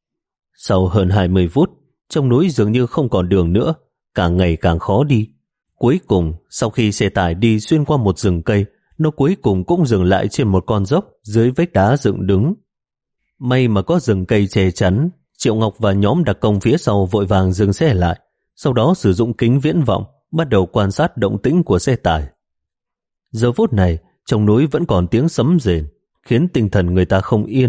Sau hơn hai mươi phút, trong núi dường như không còn đường nữa, càng ngày càng khó đi. Cuối cùng, sau khi xe tải đi xuyên qua một rừng cây, nó cuối cùng cũng dừng lại trên một con dốc dưới vách đá dựng đứng. May mà có rừng cây che chắn, Triệu Ngọc và nhóm đặc công phía sau vội vàng dừng xe lại, sau đó sử dụng kính viễn vọng, bắt đầu quan sát động tĩnh của xe tải. Giờ phút này, trong núi vẫn còn tiếng sấm rền, khiến tinh thần người ta không yên.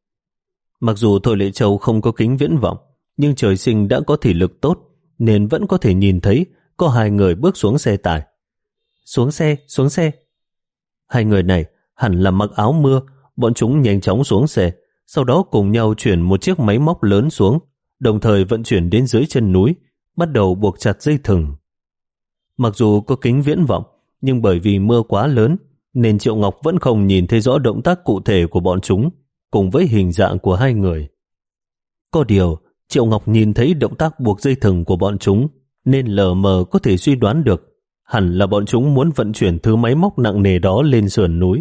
Mặc dù Thôi Lệ Châu không có kính viễn vọng, nhưng trời sinh đã có thị lực tốt, nên vẫn có thể nhìn thấy có hai người bước xuống xe tải. Xuống xe, xuống xe. Hai người này hẳn là mặc áo mưa, bọn chúng nhanh chóng xuống xe, sau đó cùng nhau chuyển một chiếc máy móc lớn xuống, đồng thời vận chuyển đến dưới chân núi, bắt đầu buộc chặt dây thừng. Mặc dù có kính viễn vọng, nhưng bởi vì mưa quá lớn, nên Triệu Ngọc vẫn không nhìn thấy rõ động tác cụ thể của bọn chúng, cùng với hình dạng của hai người. Có điều, Triệu Ngọc nhìn thấy động tác buộc dây thừng của bọn chúng, nên lờ mờ có thể suy đoán được, hẳn là bọn chúng muốn vận chuyển thứ máy móc nặng nề đó lên sườn núi.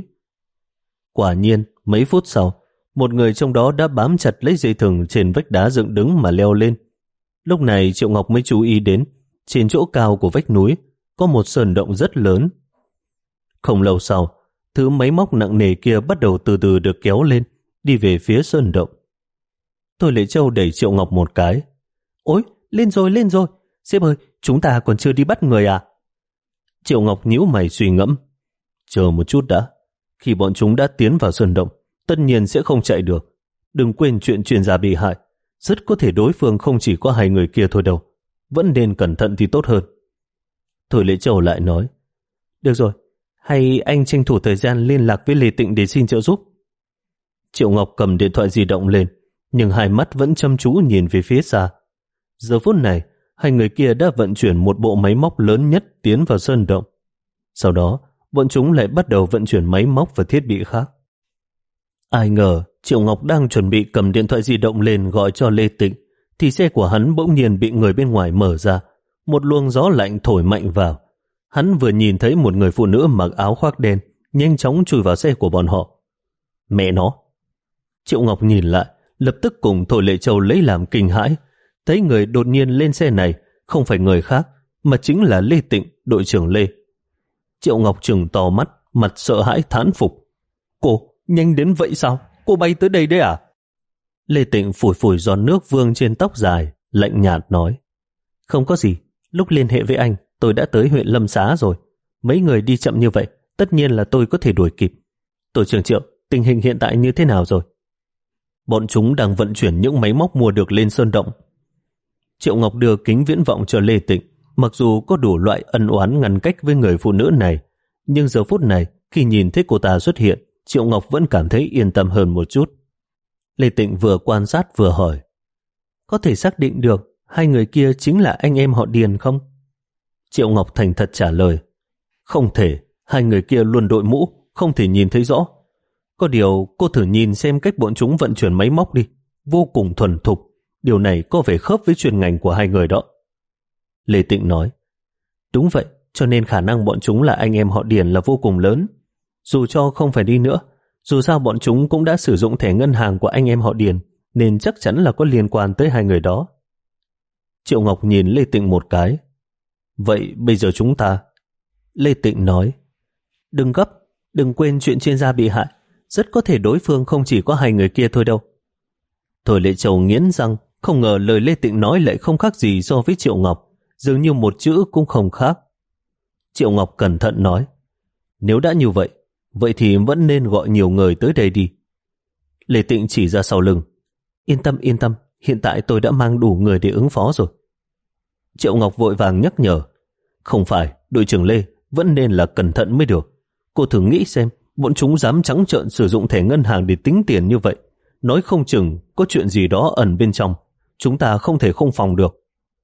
Quả nhiên, mấy phút sau, một người trong đó đã bám chặt lấy dây thừng trên vách đá dựng đứng mà leo lên. Lúc này Triệu Ngọc mới chú ý đến, trên chỗ cao của vách núi có một sơn động rất lớn. Không lâu sau, thứ máy móc nặng nề kia bắt đầu từ từ được kéo lên, đi về phía sơn động. Thôi Lệ Châu đẩy Triệu Ngọc một cái. Ôi, lên rồi, lên rồi. Sếp ơi, chúng ta còn chưa đi bắt người à? Triệu Ngọc nhíu mày suy ngẫm. Chờ một chút đã. Khi bọn chúng đã tiến vào sơn động, tất nhiên sẽ không chạy được. Đừng quên chuyện chuyên gia bị hại. Rất có thể đối phương không chỉ có hai người kia thôi đâu. Vẫn nên cẩn thận thì tốt hơn. Thôi Lệ Châu lại nói. Được rồi, hay anh tranh thủ thời gian liên lạc với Lê Tịnh để xin trợ giúp. Triệu Ngọc cầm điện thoại di động lên, nhưng hai mắt vẫn chăm chú nhìn về phía xa. Giờ phút này, hai người kia đã vận chuyển một bộ máy móc lớn nhất tiến vào sơn động. Sau đó, bọn chúng lại bắt đầu vận chuyển máy móc và thiết bị khác. Ai ngờ, Triệu Ngọc đang chuẩn bị cầm điện thoại di động lên gọi cho Lê Tịnh, thì xe của hắn bỗng nhiên bị người bên ngoài mở ra. Một luồng gió lạnh thổi mạnh vào. Hắn vừa nhìn thấy một người phụ nữ mặc áo khoác đen, nhanh chóng chui vào xe của bọn họ. Mẹ nó! Triệu Ngọc nhìn lại, lập tức cùng Thôi Lệ Châu lấy làm kinh hãi. Thấy người đột nhiên lên xe này không phải người khác, mà chính là Lê Tịnh, đội trưởng Lê. Triệu Ngọc trừng to mắt, mặt sợ hãi thán phục. Cô, nhanh đến vậy sao? Cô bay tới đây đấy à? Lê Tịnh phủi phủi giọt nước vương trên tóc dài, lạnh nhạt nói. Không có gì, lúc liên hệ với anh, tôi đã tới huyện Lâm Xá rồi. Mấy người đi chậm như vậy, tất nhiên là tôi có thể đuổi kịp. Tổ trưởng Triệu, tình hình hiện tại như thế nào rồi? Bọn chúng đang vận chuyển những máy móc mua được lên sơn động. Triệu Ngọc đưa kính viễn vọng cho Lê Tịnh. Mặc dù có đủ loại ân oán ngăn cách với người phụ nữ này, nhưng giờ phút này, khi nhìn thấy cô ta xuất hiện, Triệu Ngọc vẫn cảm thấy yên tâm hơn một chút. Lê Tịnh vừa quan sát vừa hỏi. Có thể xác định được hai người kia chính là anh em họ Điền không? Triệu Ngọc thành thật trả lời. Không thể, hai người kia luôn đội mũ, không thể nhìn thấy rõ. Có điều cô thử nhìn xem cách bọn chúng vận chuyển máy móc đi, vô cùng thuần thục. Điều này có vẻ khớp với chuyên ngành của hai người đó. Lê Tịnh nói. Đúng vậy, cho nên khả năng bọn chúng là anh em họ Điền là vô cùng lớn. Dù cho không phải đi nữa, dù sao bọn chúng cũng đã sử dụng thẻ ngân hàng của anh em họ Điền, nên chắc chắn là có liên quan tới hai người đó. Triệu Ngọc nhìn Lê Tịnh một cái. Vậy bây giờ chúng ta... Lê Tịnh nói. Đừng gấp, đừng quên chuyện chuyên gia bị hại. Rất có thể đối phương không chỉ có hai người kia thôi đâu. Thôi Lệ Châu nghiến răng, không ngờ lời Lê Tịnh nói lại không khác gì so với Triệu Ngọc, dường như một chữ cũng không khác. Triệu Ngọc cẩn thận nói. Nếu đã như vậy, vậy thì vẫn nên gọi nhiều người tới đây đi. Lê Tịnh chỉ ra sau lưng. Yên tâm, yên tâm, hiện tại tôi đã mang đủ người để ứng phó rồi. Triệu Ngọc vội vàng nhắc nhở. Không phải, đội trưởng Lê, vẫn nên là cẩn thận mới được. Cô thử nghĩ xem, bọn chúng dám trắng trợn sử dụng thẻ ngân hàng để tính tiền như vậy. Nói không chừng có chuyện gì đó ẩn bên trong, chúng ta không thể không phòng được.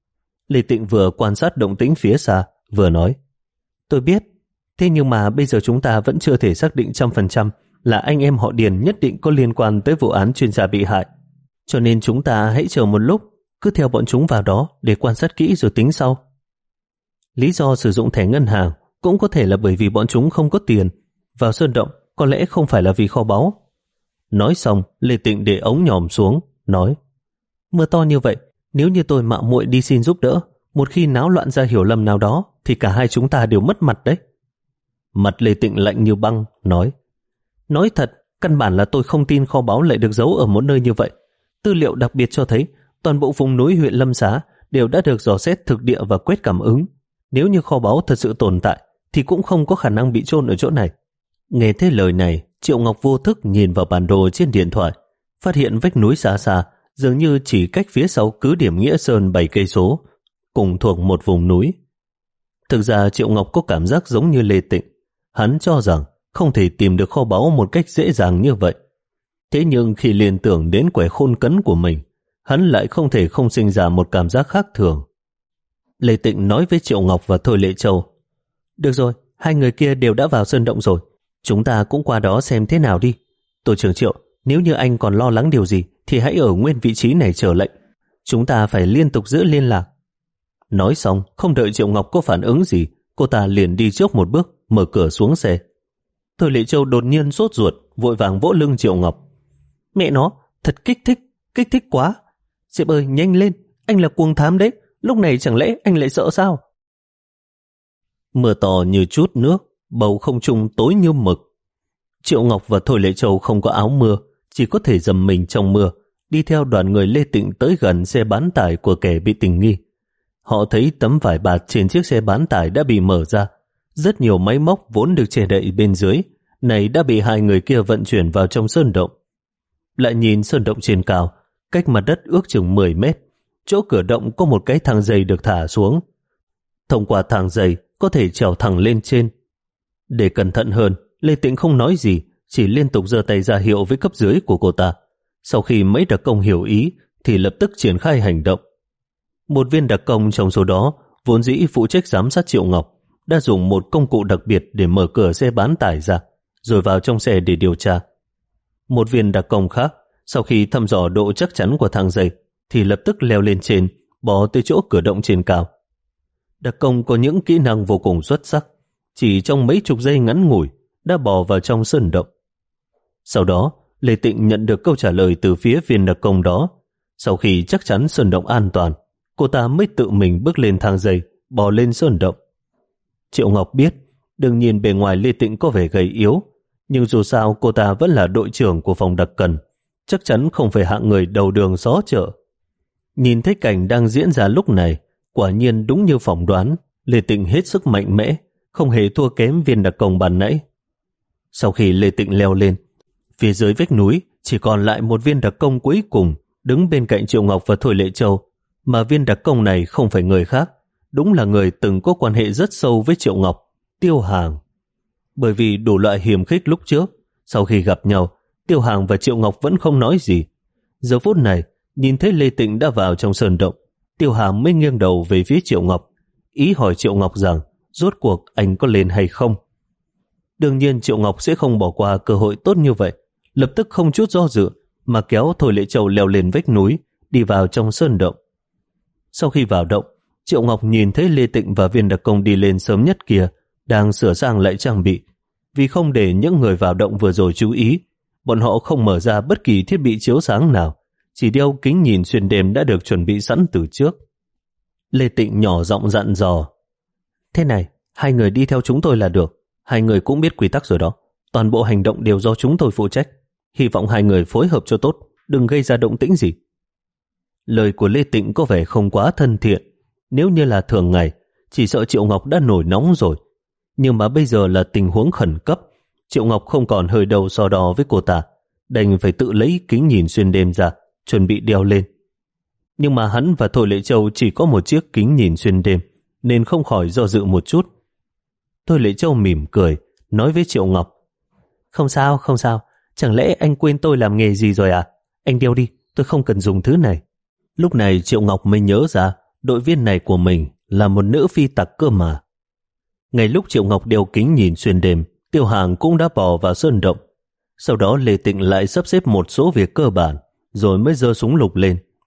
Lê Tịnh vừa quan sát động tĩnh phía xa, vừa nói. Tôi biết, thế nhưng mà bây giờ chúng ta vẫn chưa thể xác định trăm phần trăm là anh em họ Điền nhất định có liên quan tới vụ án chuyên gia bị hại. Cho nên chúng ta hãy chờ một lúc, cứ theo bọn chúng vào đó để quan sát kỹ rồi tính sau. Lý do sử dụng thẻ ngân hàng cũng có thể là bởi vì bọn chúng không có tiền. Vào sơn động có lẽ không phải là vì kho báu. Nói xong, Lê Tịnh để ống nhòm xuống, nói: Mưa to như vậy, nếu như tôi mạo muội đi xin giúp đỡ, một khi náo loạn ra hiểu lầm nào đó, thì cả hai chúng ta đều mất mặt đấy. Mặt Lê Tịnh lạnh như băng, nói: Nói thật, căn bản là tôi không tin kho báu lại được giấu ở một nơi như vậy. Tư liệu đặc biệt cho thấy, toàn bộ vùng núi huyện Lâm Xá đều đã được dò xét thực địa và quét cảm ứng. Nếu như kho báu thật sự tồn tại, thì cũng không có khả năng bị chôn ở chỗ này. Nghe thế lời này, Triệu Ngọc vô thức nhìn vào bản đồ trên điện thoại, phát hiện vách núi xa xa dường như chỉ cách phía sau cứ điểm Nghĩa Sơn bảy cây số, cùng thuộc một vùng núi. Thực ra Triệu Ngọc có cảm giác giống như Lê Tịnh. Hắn cho rằng không thể tìm được kho báu một cách dễ dàng như vậy. Thế nhưng khi liên tưởng đến quẻ khôn cấn của mình, hắn lại không thể không sinh ra một cảm giác khác thường. Lê Tịnh nói với Triệu Ngọc và Thôi Lệ Châu: Được rồi, hai người kia đều đã vào sơn động rồi, chúng ta cũng qua đó xem thế nào đi. Tổ trưởng Triệu, nếu như anh còn lo lắng điều gì thì hãy ở nguyên vị trí này chờ lệnh. Chúng ta phải liên tục giữ liên lạc. Nói xong, không đợi Triệu Ngọc có phản ứng gì, cô ta liền đi trước một bước, mở cửa xuống xe. Thôi Lệ Châu đột nhiên sốt ruột, vội vàng vỗ lưng Triệu Ngọc. Mẹ nó, thật kích thích, kích thích quá. Diệp ơi, nhanh lên, anh là cuồng thám đấy, lúc này chẳng lẽ anh lại sợ sao? Mưa to như chút nước, bầu không trung tối như mực. Triệu Ngọc và Thôi Lệ Châu không có áo mưa, chỉ có thể dầm mình trong mưa, đi theo đoàn người Lê Tịnh tới gần xe bán tải của kẻ bị tình nghi. Họ thấy tấm vải bạt trên chiếc xe bán tải đã bị mở ra. Rất nhiều máy móc vốn được che đậy bên dưới, này đã bị hai người kia vận chuyển vào trong sơn động. Lại nhìn sơn động trên cao, cách mặt đất ước chừng mười mét, chỗ cửa động có một cái thang dây được thả xuống. Thông qua thang dây có thể trèo thẳng lên trên. Để cẩn thận hơn, Lê Tịnh không nói gì, chỉ liên tục giơ tay ra hiệu với cấp dưới của cô ta. Sau khi mấy đặc công hiểu ý thì lập tức triển khai hành động. Một viên đặc công trong số đó, vốn dĩ phụ trách giám sát Triệu Ngọc, đã dùng một công cụ đặc biệt để mở cửa xe bán tải ra, rồi vào trong xe để điều tra. Một viên đặc công khác, sau khi thăm dò độ chắc chắn của thang dây, thì lập tức leo lên trên, bò tới chỗ cửa động trên cao. Đặc công có những kỹ năng vô cùng xuất sắc, chỉ trong mấy chục giây ngắn ngủi đã bò vào trong sơn động. Sau đó, Lê Tịnh nhận được câu trả lời từ phía viên đặc công đó. Sau khi chắc chắn sơn động an toàn, cô ta mới tự mình bước lên thang dây, bò lên sơn động. Triệu Ngọc biết, đừng nhìn bề ngoài Lê Tịnh có vẻ gầy yếu, nhưng dù sao cô ta vẫn là đội trưởng của phòng đặc cần, chắc chắn không phải hạng người đầu đường xó chợ. Nhìn thấy cảnh đang diễn ra lúc này, quả nhiên đúng như phỏng đoán, Lê Tịnh hết sức mạnh mẽ, không hề thua kém viên đặc công ban nãy. Sau khi Lê Tịnh leo lên, phía dưới vách núi chỉ còn lại một viên đặc công cuối cùng đứng bên cạnh Triệu Ngọc và Thôi Lệ Châu, mà viên đặc công này không phải người khác, đúng là người từng có quan hệ rất sâu với Triệu Ngọc, Tiêu Hàng. Bởi vì đủ loại hiểm khích lúc trước, sau khi gặp nhau, Tiêu Hàng và Triệu Ngọc vẫn không nói gì. Giờ phút này, nhìn thấy Lê Tịnh đã vào trong sơn động, Tiêu Hàng mới nghiêng đầu về phía Triệu Ngọc, ý hỏi Triệu Ngọc rằng rốt cuộc anh có lên hay không. Đương nhiên Triệu Ngọc sẽ không bỏ qua cơ hội tốt như vậy, lập tức không chút do dự mà kéo Thôi Lệ Châu leo lên vách núi, đi vào trong sơn động. Sau khi vào động, Triệu Ngọc nhìn thấy Lê Tịnh và viên đặc công đi lên sớm nhất kia đang sửa sang lại trang bị. Vì không để những người vào động vừa rồi chú ý, bọn họ không mở ra bất kỳ thiết bị chiếu sáng nào, chỉ đeo kính nhìn xuyên đêm đã được chuẩn bị sẵn từ trước. Lê Tịnh nhỏ giọng dặn dò: Thế này, hai người đi theo chúng tôi là được, hai người cũng biết quy tắc rồi đó, toàn bộ hành động đều do chúng tôi phụ trách, hy vọng hai người phối hợp cho tốt, đừng gây ra động tĩnh gì. Lời của Lê Tịnh có vẻ không quá thân thiện, nếu như là thường ngày, chỉ sợ Triệu Ngọc đã nổi nóng rồi. Nhưng mà bây giờ là tình huống khẩn cấp, Triệu Ngọc không còn hơi đầu so đo với cô ta, đành phải tự lấy kính nhìn xuyên đêm ra, chuẩn bị đeo lên. Nhưng mà hắn và Thôi Lệ Châu chỉ có một chiếc kính nhìn xuyên đêm, nên không khỏi do dự một chút. Thôi Lệ Châu mỉm cười, nói với Triệu Ngọc: Không sao, không sao, chẳng lẽ anh quên tôi làm nghề gì rồi à? Anh đeo đi, tôi không cần dùng thứ này. Lúc này Triệu Ngọc mới nhớ ra, đội viên này của mình là một nữ phi tặc cơ mà. Ngay lúc Triệu Ngọc đeo kính nhìn xuyên đêm, Tiêu Hàng cũng đã bò vào sơn động. Sau đó Lê Tịnh lại sắp xếp một số việc cơ bản, rồi mới giơ súng lục lên,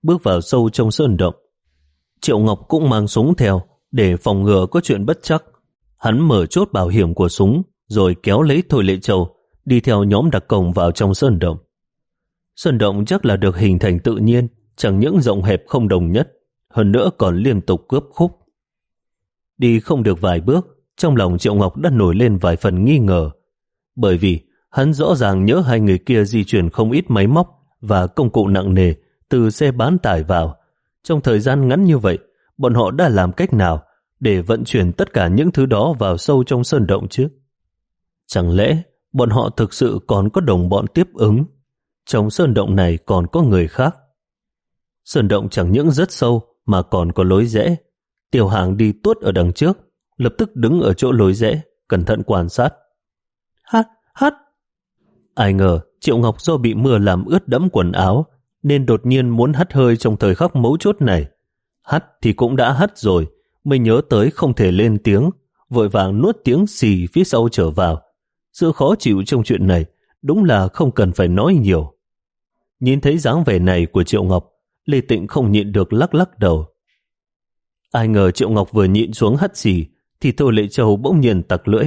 bước vào sâu trong sơn động. Triệu Ngọc cũng mang súng theo để phòng ngừa có chuyện bất trắc. Hắn mở chốt bảo hiểm của súng rồi kéo lấy Thôi Lệ Châu đi theo nhóm đặc công vào trong sơn động. Sơn động chắc là được hình thành tự nhiên, chẳng những rộng hẹp không đồng nhất, hơn nữa còn liên tục cướp khúc. Đi không được vài bước, trong lòng Triệu Ngọc đã nổi lên vài phần nghi ngờ, bởi vì hắn rõ ràng nhớ hai người kia di chuyển không ít máy móc và công cụ nặng nề từ xe bán tải vào. Trong thời gian ngắn như vậy, bọn họ đã làm cách nào để vận chuyển tất cả những thứ đó vào sâu trong sơn động chứ? Chẳng lẽ bọn họ thực sự còn có đồng bọn tiếp ứng? Trong sơn động này còn có người khác. Sơn động chẳng những rất sâu mà còn có lối rẽ. Tiểu Hàng đi tuốt ở đằng trước, lập tức đứng ở chỗ lối rẽ, cẩn thận quan sát. Hát, hát! Ai ngờ Triệu Ngọc do bị mưa làm ướt đẫm quần áo, nên đột nhiên muốn hắt hơi trong thời khắc mấu chốt này. Hắt thì cũng đã hắt rồi, mới nhớ tới không thể lên tiếng, vội vàng nuốt tiếng xì phía sau trở vào. Sự khó chịu trong chuyện này đúng là không cần phải nói nhiều. Nhìn thấy dáng vẻ này của Triệu Ngọc, Lê Tịnh không nhịn được lắc lắc đầu. Ai ngờ Triệu Ngọc vừa nhịn xuống hắt xì thì Thôi Lệ Châu bỗng nhiên tặc lưỡi.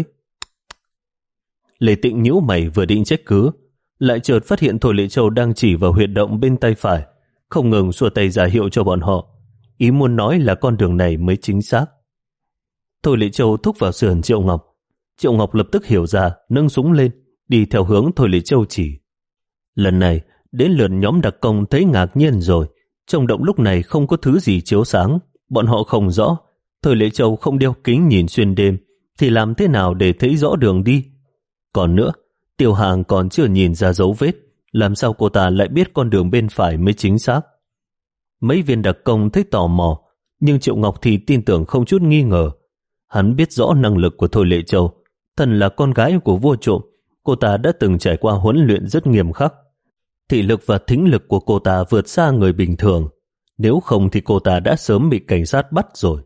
Lê Tịnh nhíu mày vừa định trách cứ, lại chợt phát hiện Thôi Lệ Châu đang chỉ vào huyệt động bên tay phải, không ngừng xua tay ra hiệu cho bọn họ, ý muốn nói là con đường này mới chính xác. Thôi Lệ Châu thúc vào sườn Triệu Ngọc. Triệu Ngọc lập tức hiểu ra, nâng súng lên, đi theo hướng Thôi Lệ Châu chỉ. Lần này, đến lượt nhóm đặc công thấy ngạc nhiên rồi. Trong động lúc này không có thứ gì chiếu sáng, bọn họ không rõ. Thôi Lệ Châu không đeo kính nhìn xuyên đêm, thì làm thế nào để thấy rõ đường đi? Còn nữa, Tiểu Hàng còn chưa nhìn ra dấu vết, làm sao cô ta lại biết con đường bên phải mới chính xác? Mấy viên đặc công thấy tò mò, nhưng Triệu Ngọc thì tin tưởng không chút nghi ngờ. Hắn biết rõ năng lực của Thôi Lệ Châu, thần là con gái của vua trộm, cô ta đã từng trải qua huấn luyện rất nghiêm khắc. Thị lực và thính lực của cô ta vượt xa người bình thường, nếu không thì cô ta đã sớm bị cảnh sát bắt rồi.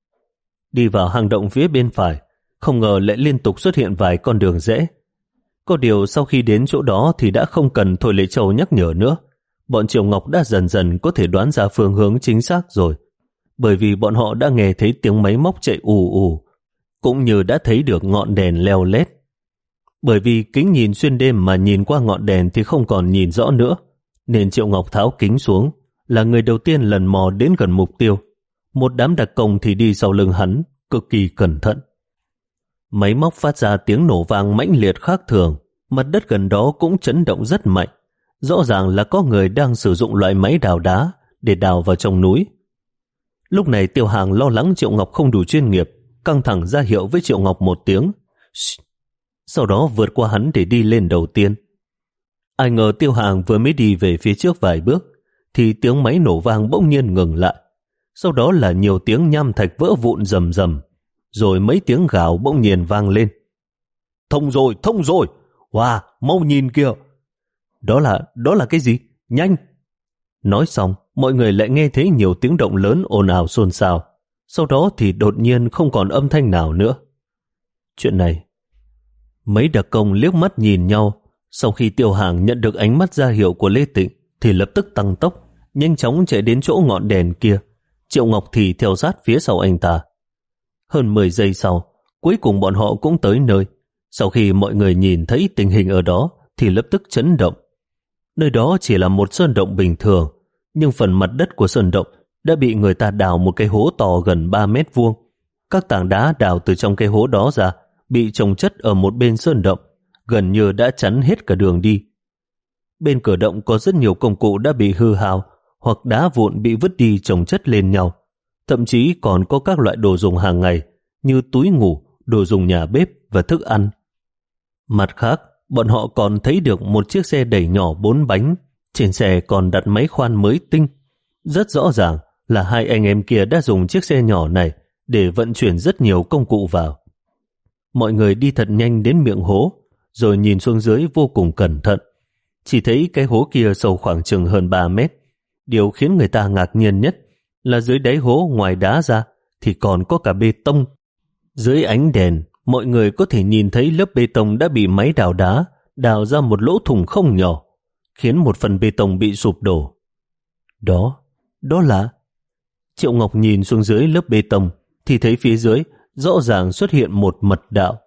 Đi vào hang động phía bên phải, không ngờ lại liên tục xuất hiện vài con đường rẽ. Có điều sau khi đến chỗ đó thì đã không cần Thôi Lệ Châu nhắc nhở nữa. Bọn Triệu Ngọc đã dần dần có thể đoán ra phương hướng chính xác rồi, bởi vì bọn họ đã nghe thấy tiếng máy móc chạy ù ù, cũng như đã thấy được ngọn đèn leo lét. Bởi vì kính nhìn xuyên đêm mà nhìn qua ngọn đèn thì không còn nhìn rõ nữa, nên Triệu Ngọc tháo kính xuống, là người đầu tiên lần mò đến gần mục tiêu. Một đám đặc công thì đi sau lưng hắn, cực kỳ cẩn thận. Máy móc phát ra tiếng nổ vang mãnh liệt khác thường, mặt đất gần đó cũng chấn động rất mạnh. Rõ ràng là có người đang sử dụng loại máy đào đá để đào vào trong núi. Lúc này Tiểu Hàng lo lắng Triệu Ngọc không đủ chuyên nghiệp, căng thẳng ra hiệu với Triệu Ngọc một tiếng. Shh. Sau đó vượt qua hắn để đi lên đầu tiên. Ai ngờ Tiêu Hàng vừa mới đi về phía trước vài bước, thì tiếng máy nổ vang bỗng nhiên ngừng lại. Sau đó là nhiều tiếng nham thạch vỡ vụn rầm rầm, rồi mấy tiếng gào bỗng nhiên vang lên. Thông rồi, thông rồi! Wow, mau nhìn kìa! Đó là, đó là cái gì? Nhanh! Nói xong, mọi người lại nghe thấy nhiều tiếng động lớn ồn ào xôn xao. Sau đó thì đột nhiên không còn âm thanh nào nữa. Chuyện này... Mấy đặc công liếc mắt nhìn nhau. Sau khi Tiêu Hàng nhận được ánh mắt ra hiệu của Lê Tịnh thì lập tức tăng tốc, nhanh chóng chạy đến chỗ ngọn đèn kia. Triệu Ngọc thì theo sát phía sau anh ta. Hơn mười giây sau, cuối cùng bọn họ cũng tới nơi. Sau khi mọi người nhìn thấy tình hình ở đó thì lập tức chấn động. Nơi đó chỉ là một sơn động bình thường, nhưng phần mặt đất của sơn động đã bị người ta đào một cái hố to gần ba mét vuông. Các tảng đá đào từ trong cái hố đó ra bị chồng chất ở một bên sơn động, gần như đã chắn hết cả đường đi. Bên cửa động có rất nhiều công cụ đã bị hư hao, hoặc đá vụn bị vứt đi chồng chất lên nhau. Thậm chí còn có các loại đồ dùng hàng ngày như túi ngủ, đồ dùng nhà bếp và thức ăn. Mặt khác, bọn họ còn thấy được một chiếc xe đẩy nhỏ bốn bánh, trên xe còn đặt máy khoan mới tinh. Rất rõ ràng là hai anh em kia đã dùng chiếc xe nhỏ này để vận chuyển rất nhiều công cụ vào. Mọi người đi thật nhanh đến miệng hố, rồi nhìn xuống dưới vô cùng cẩn thận. Chỉ thấy cái hố kia sâu khoảng chừng hơn ba mét. Điều khiến người ta ngạc nhiên nhất là dưới đáy hố ngoài đá ra thì còn có cả bê tông. Dưới ánh đèn, mọi người có thể nhìn thấy lớp bê tông đã bị máy đào đá đào ra một lỗ thủng không nhỏ, khiến một phần bê tông bị sụp đổ. Đó đó là... Triệu Ngọc nhìn xuống dưới lớp bê tông thì thấy phía dưới rõ ràng xuất hiện một mật đạo.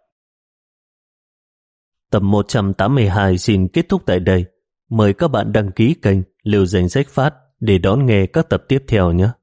Tập một trăm tám mươi hai xin kết thúc tại đây. Mời các bạn đăng ký kênh Lưu Danh Sách Phát để đón nghe các tập tiếp theo nhé.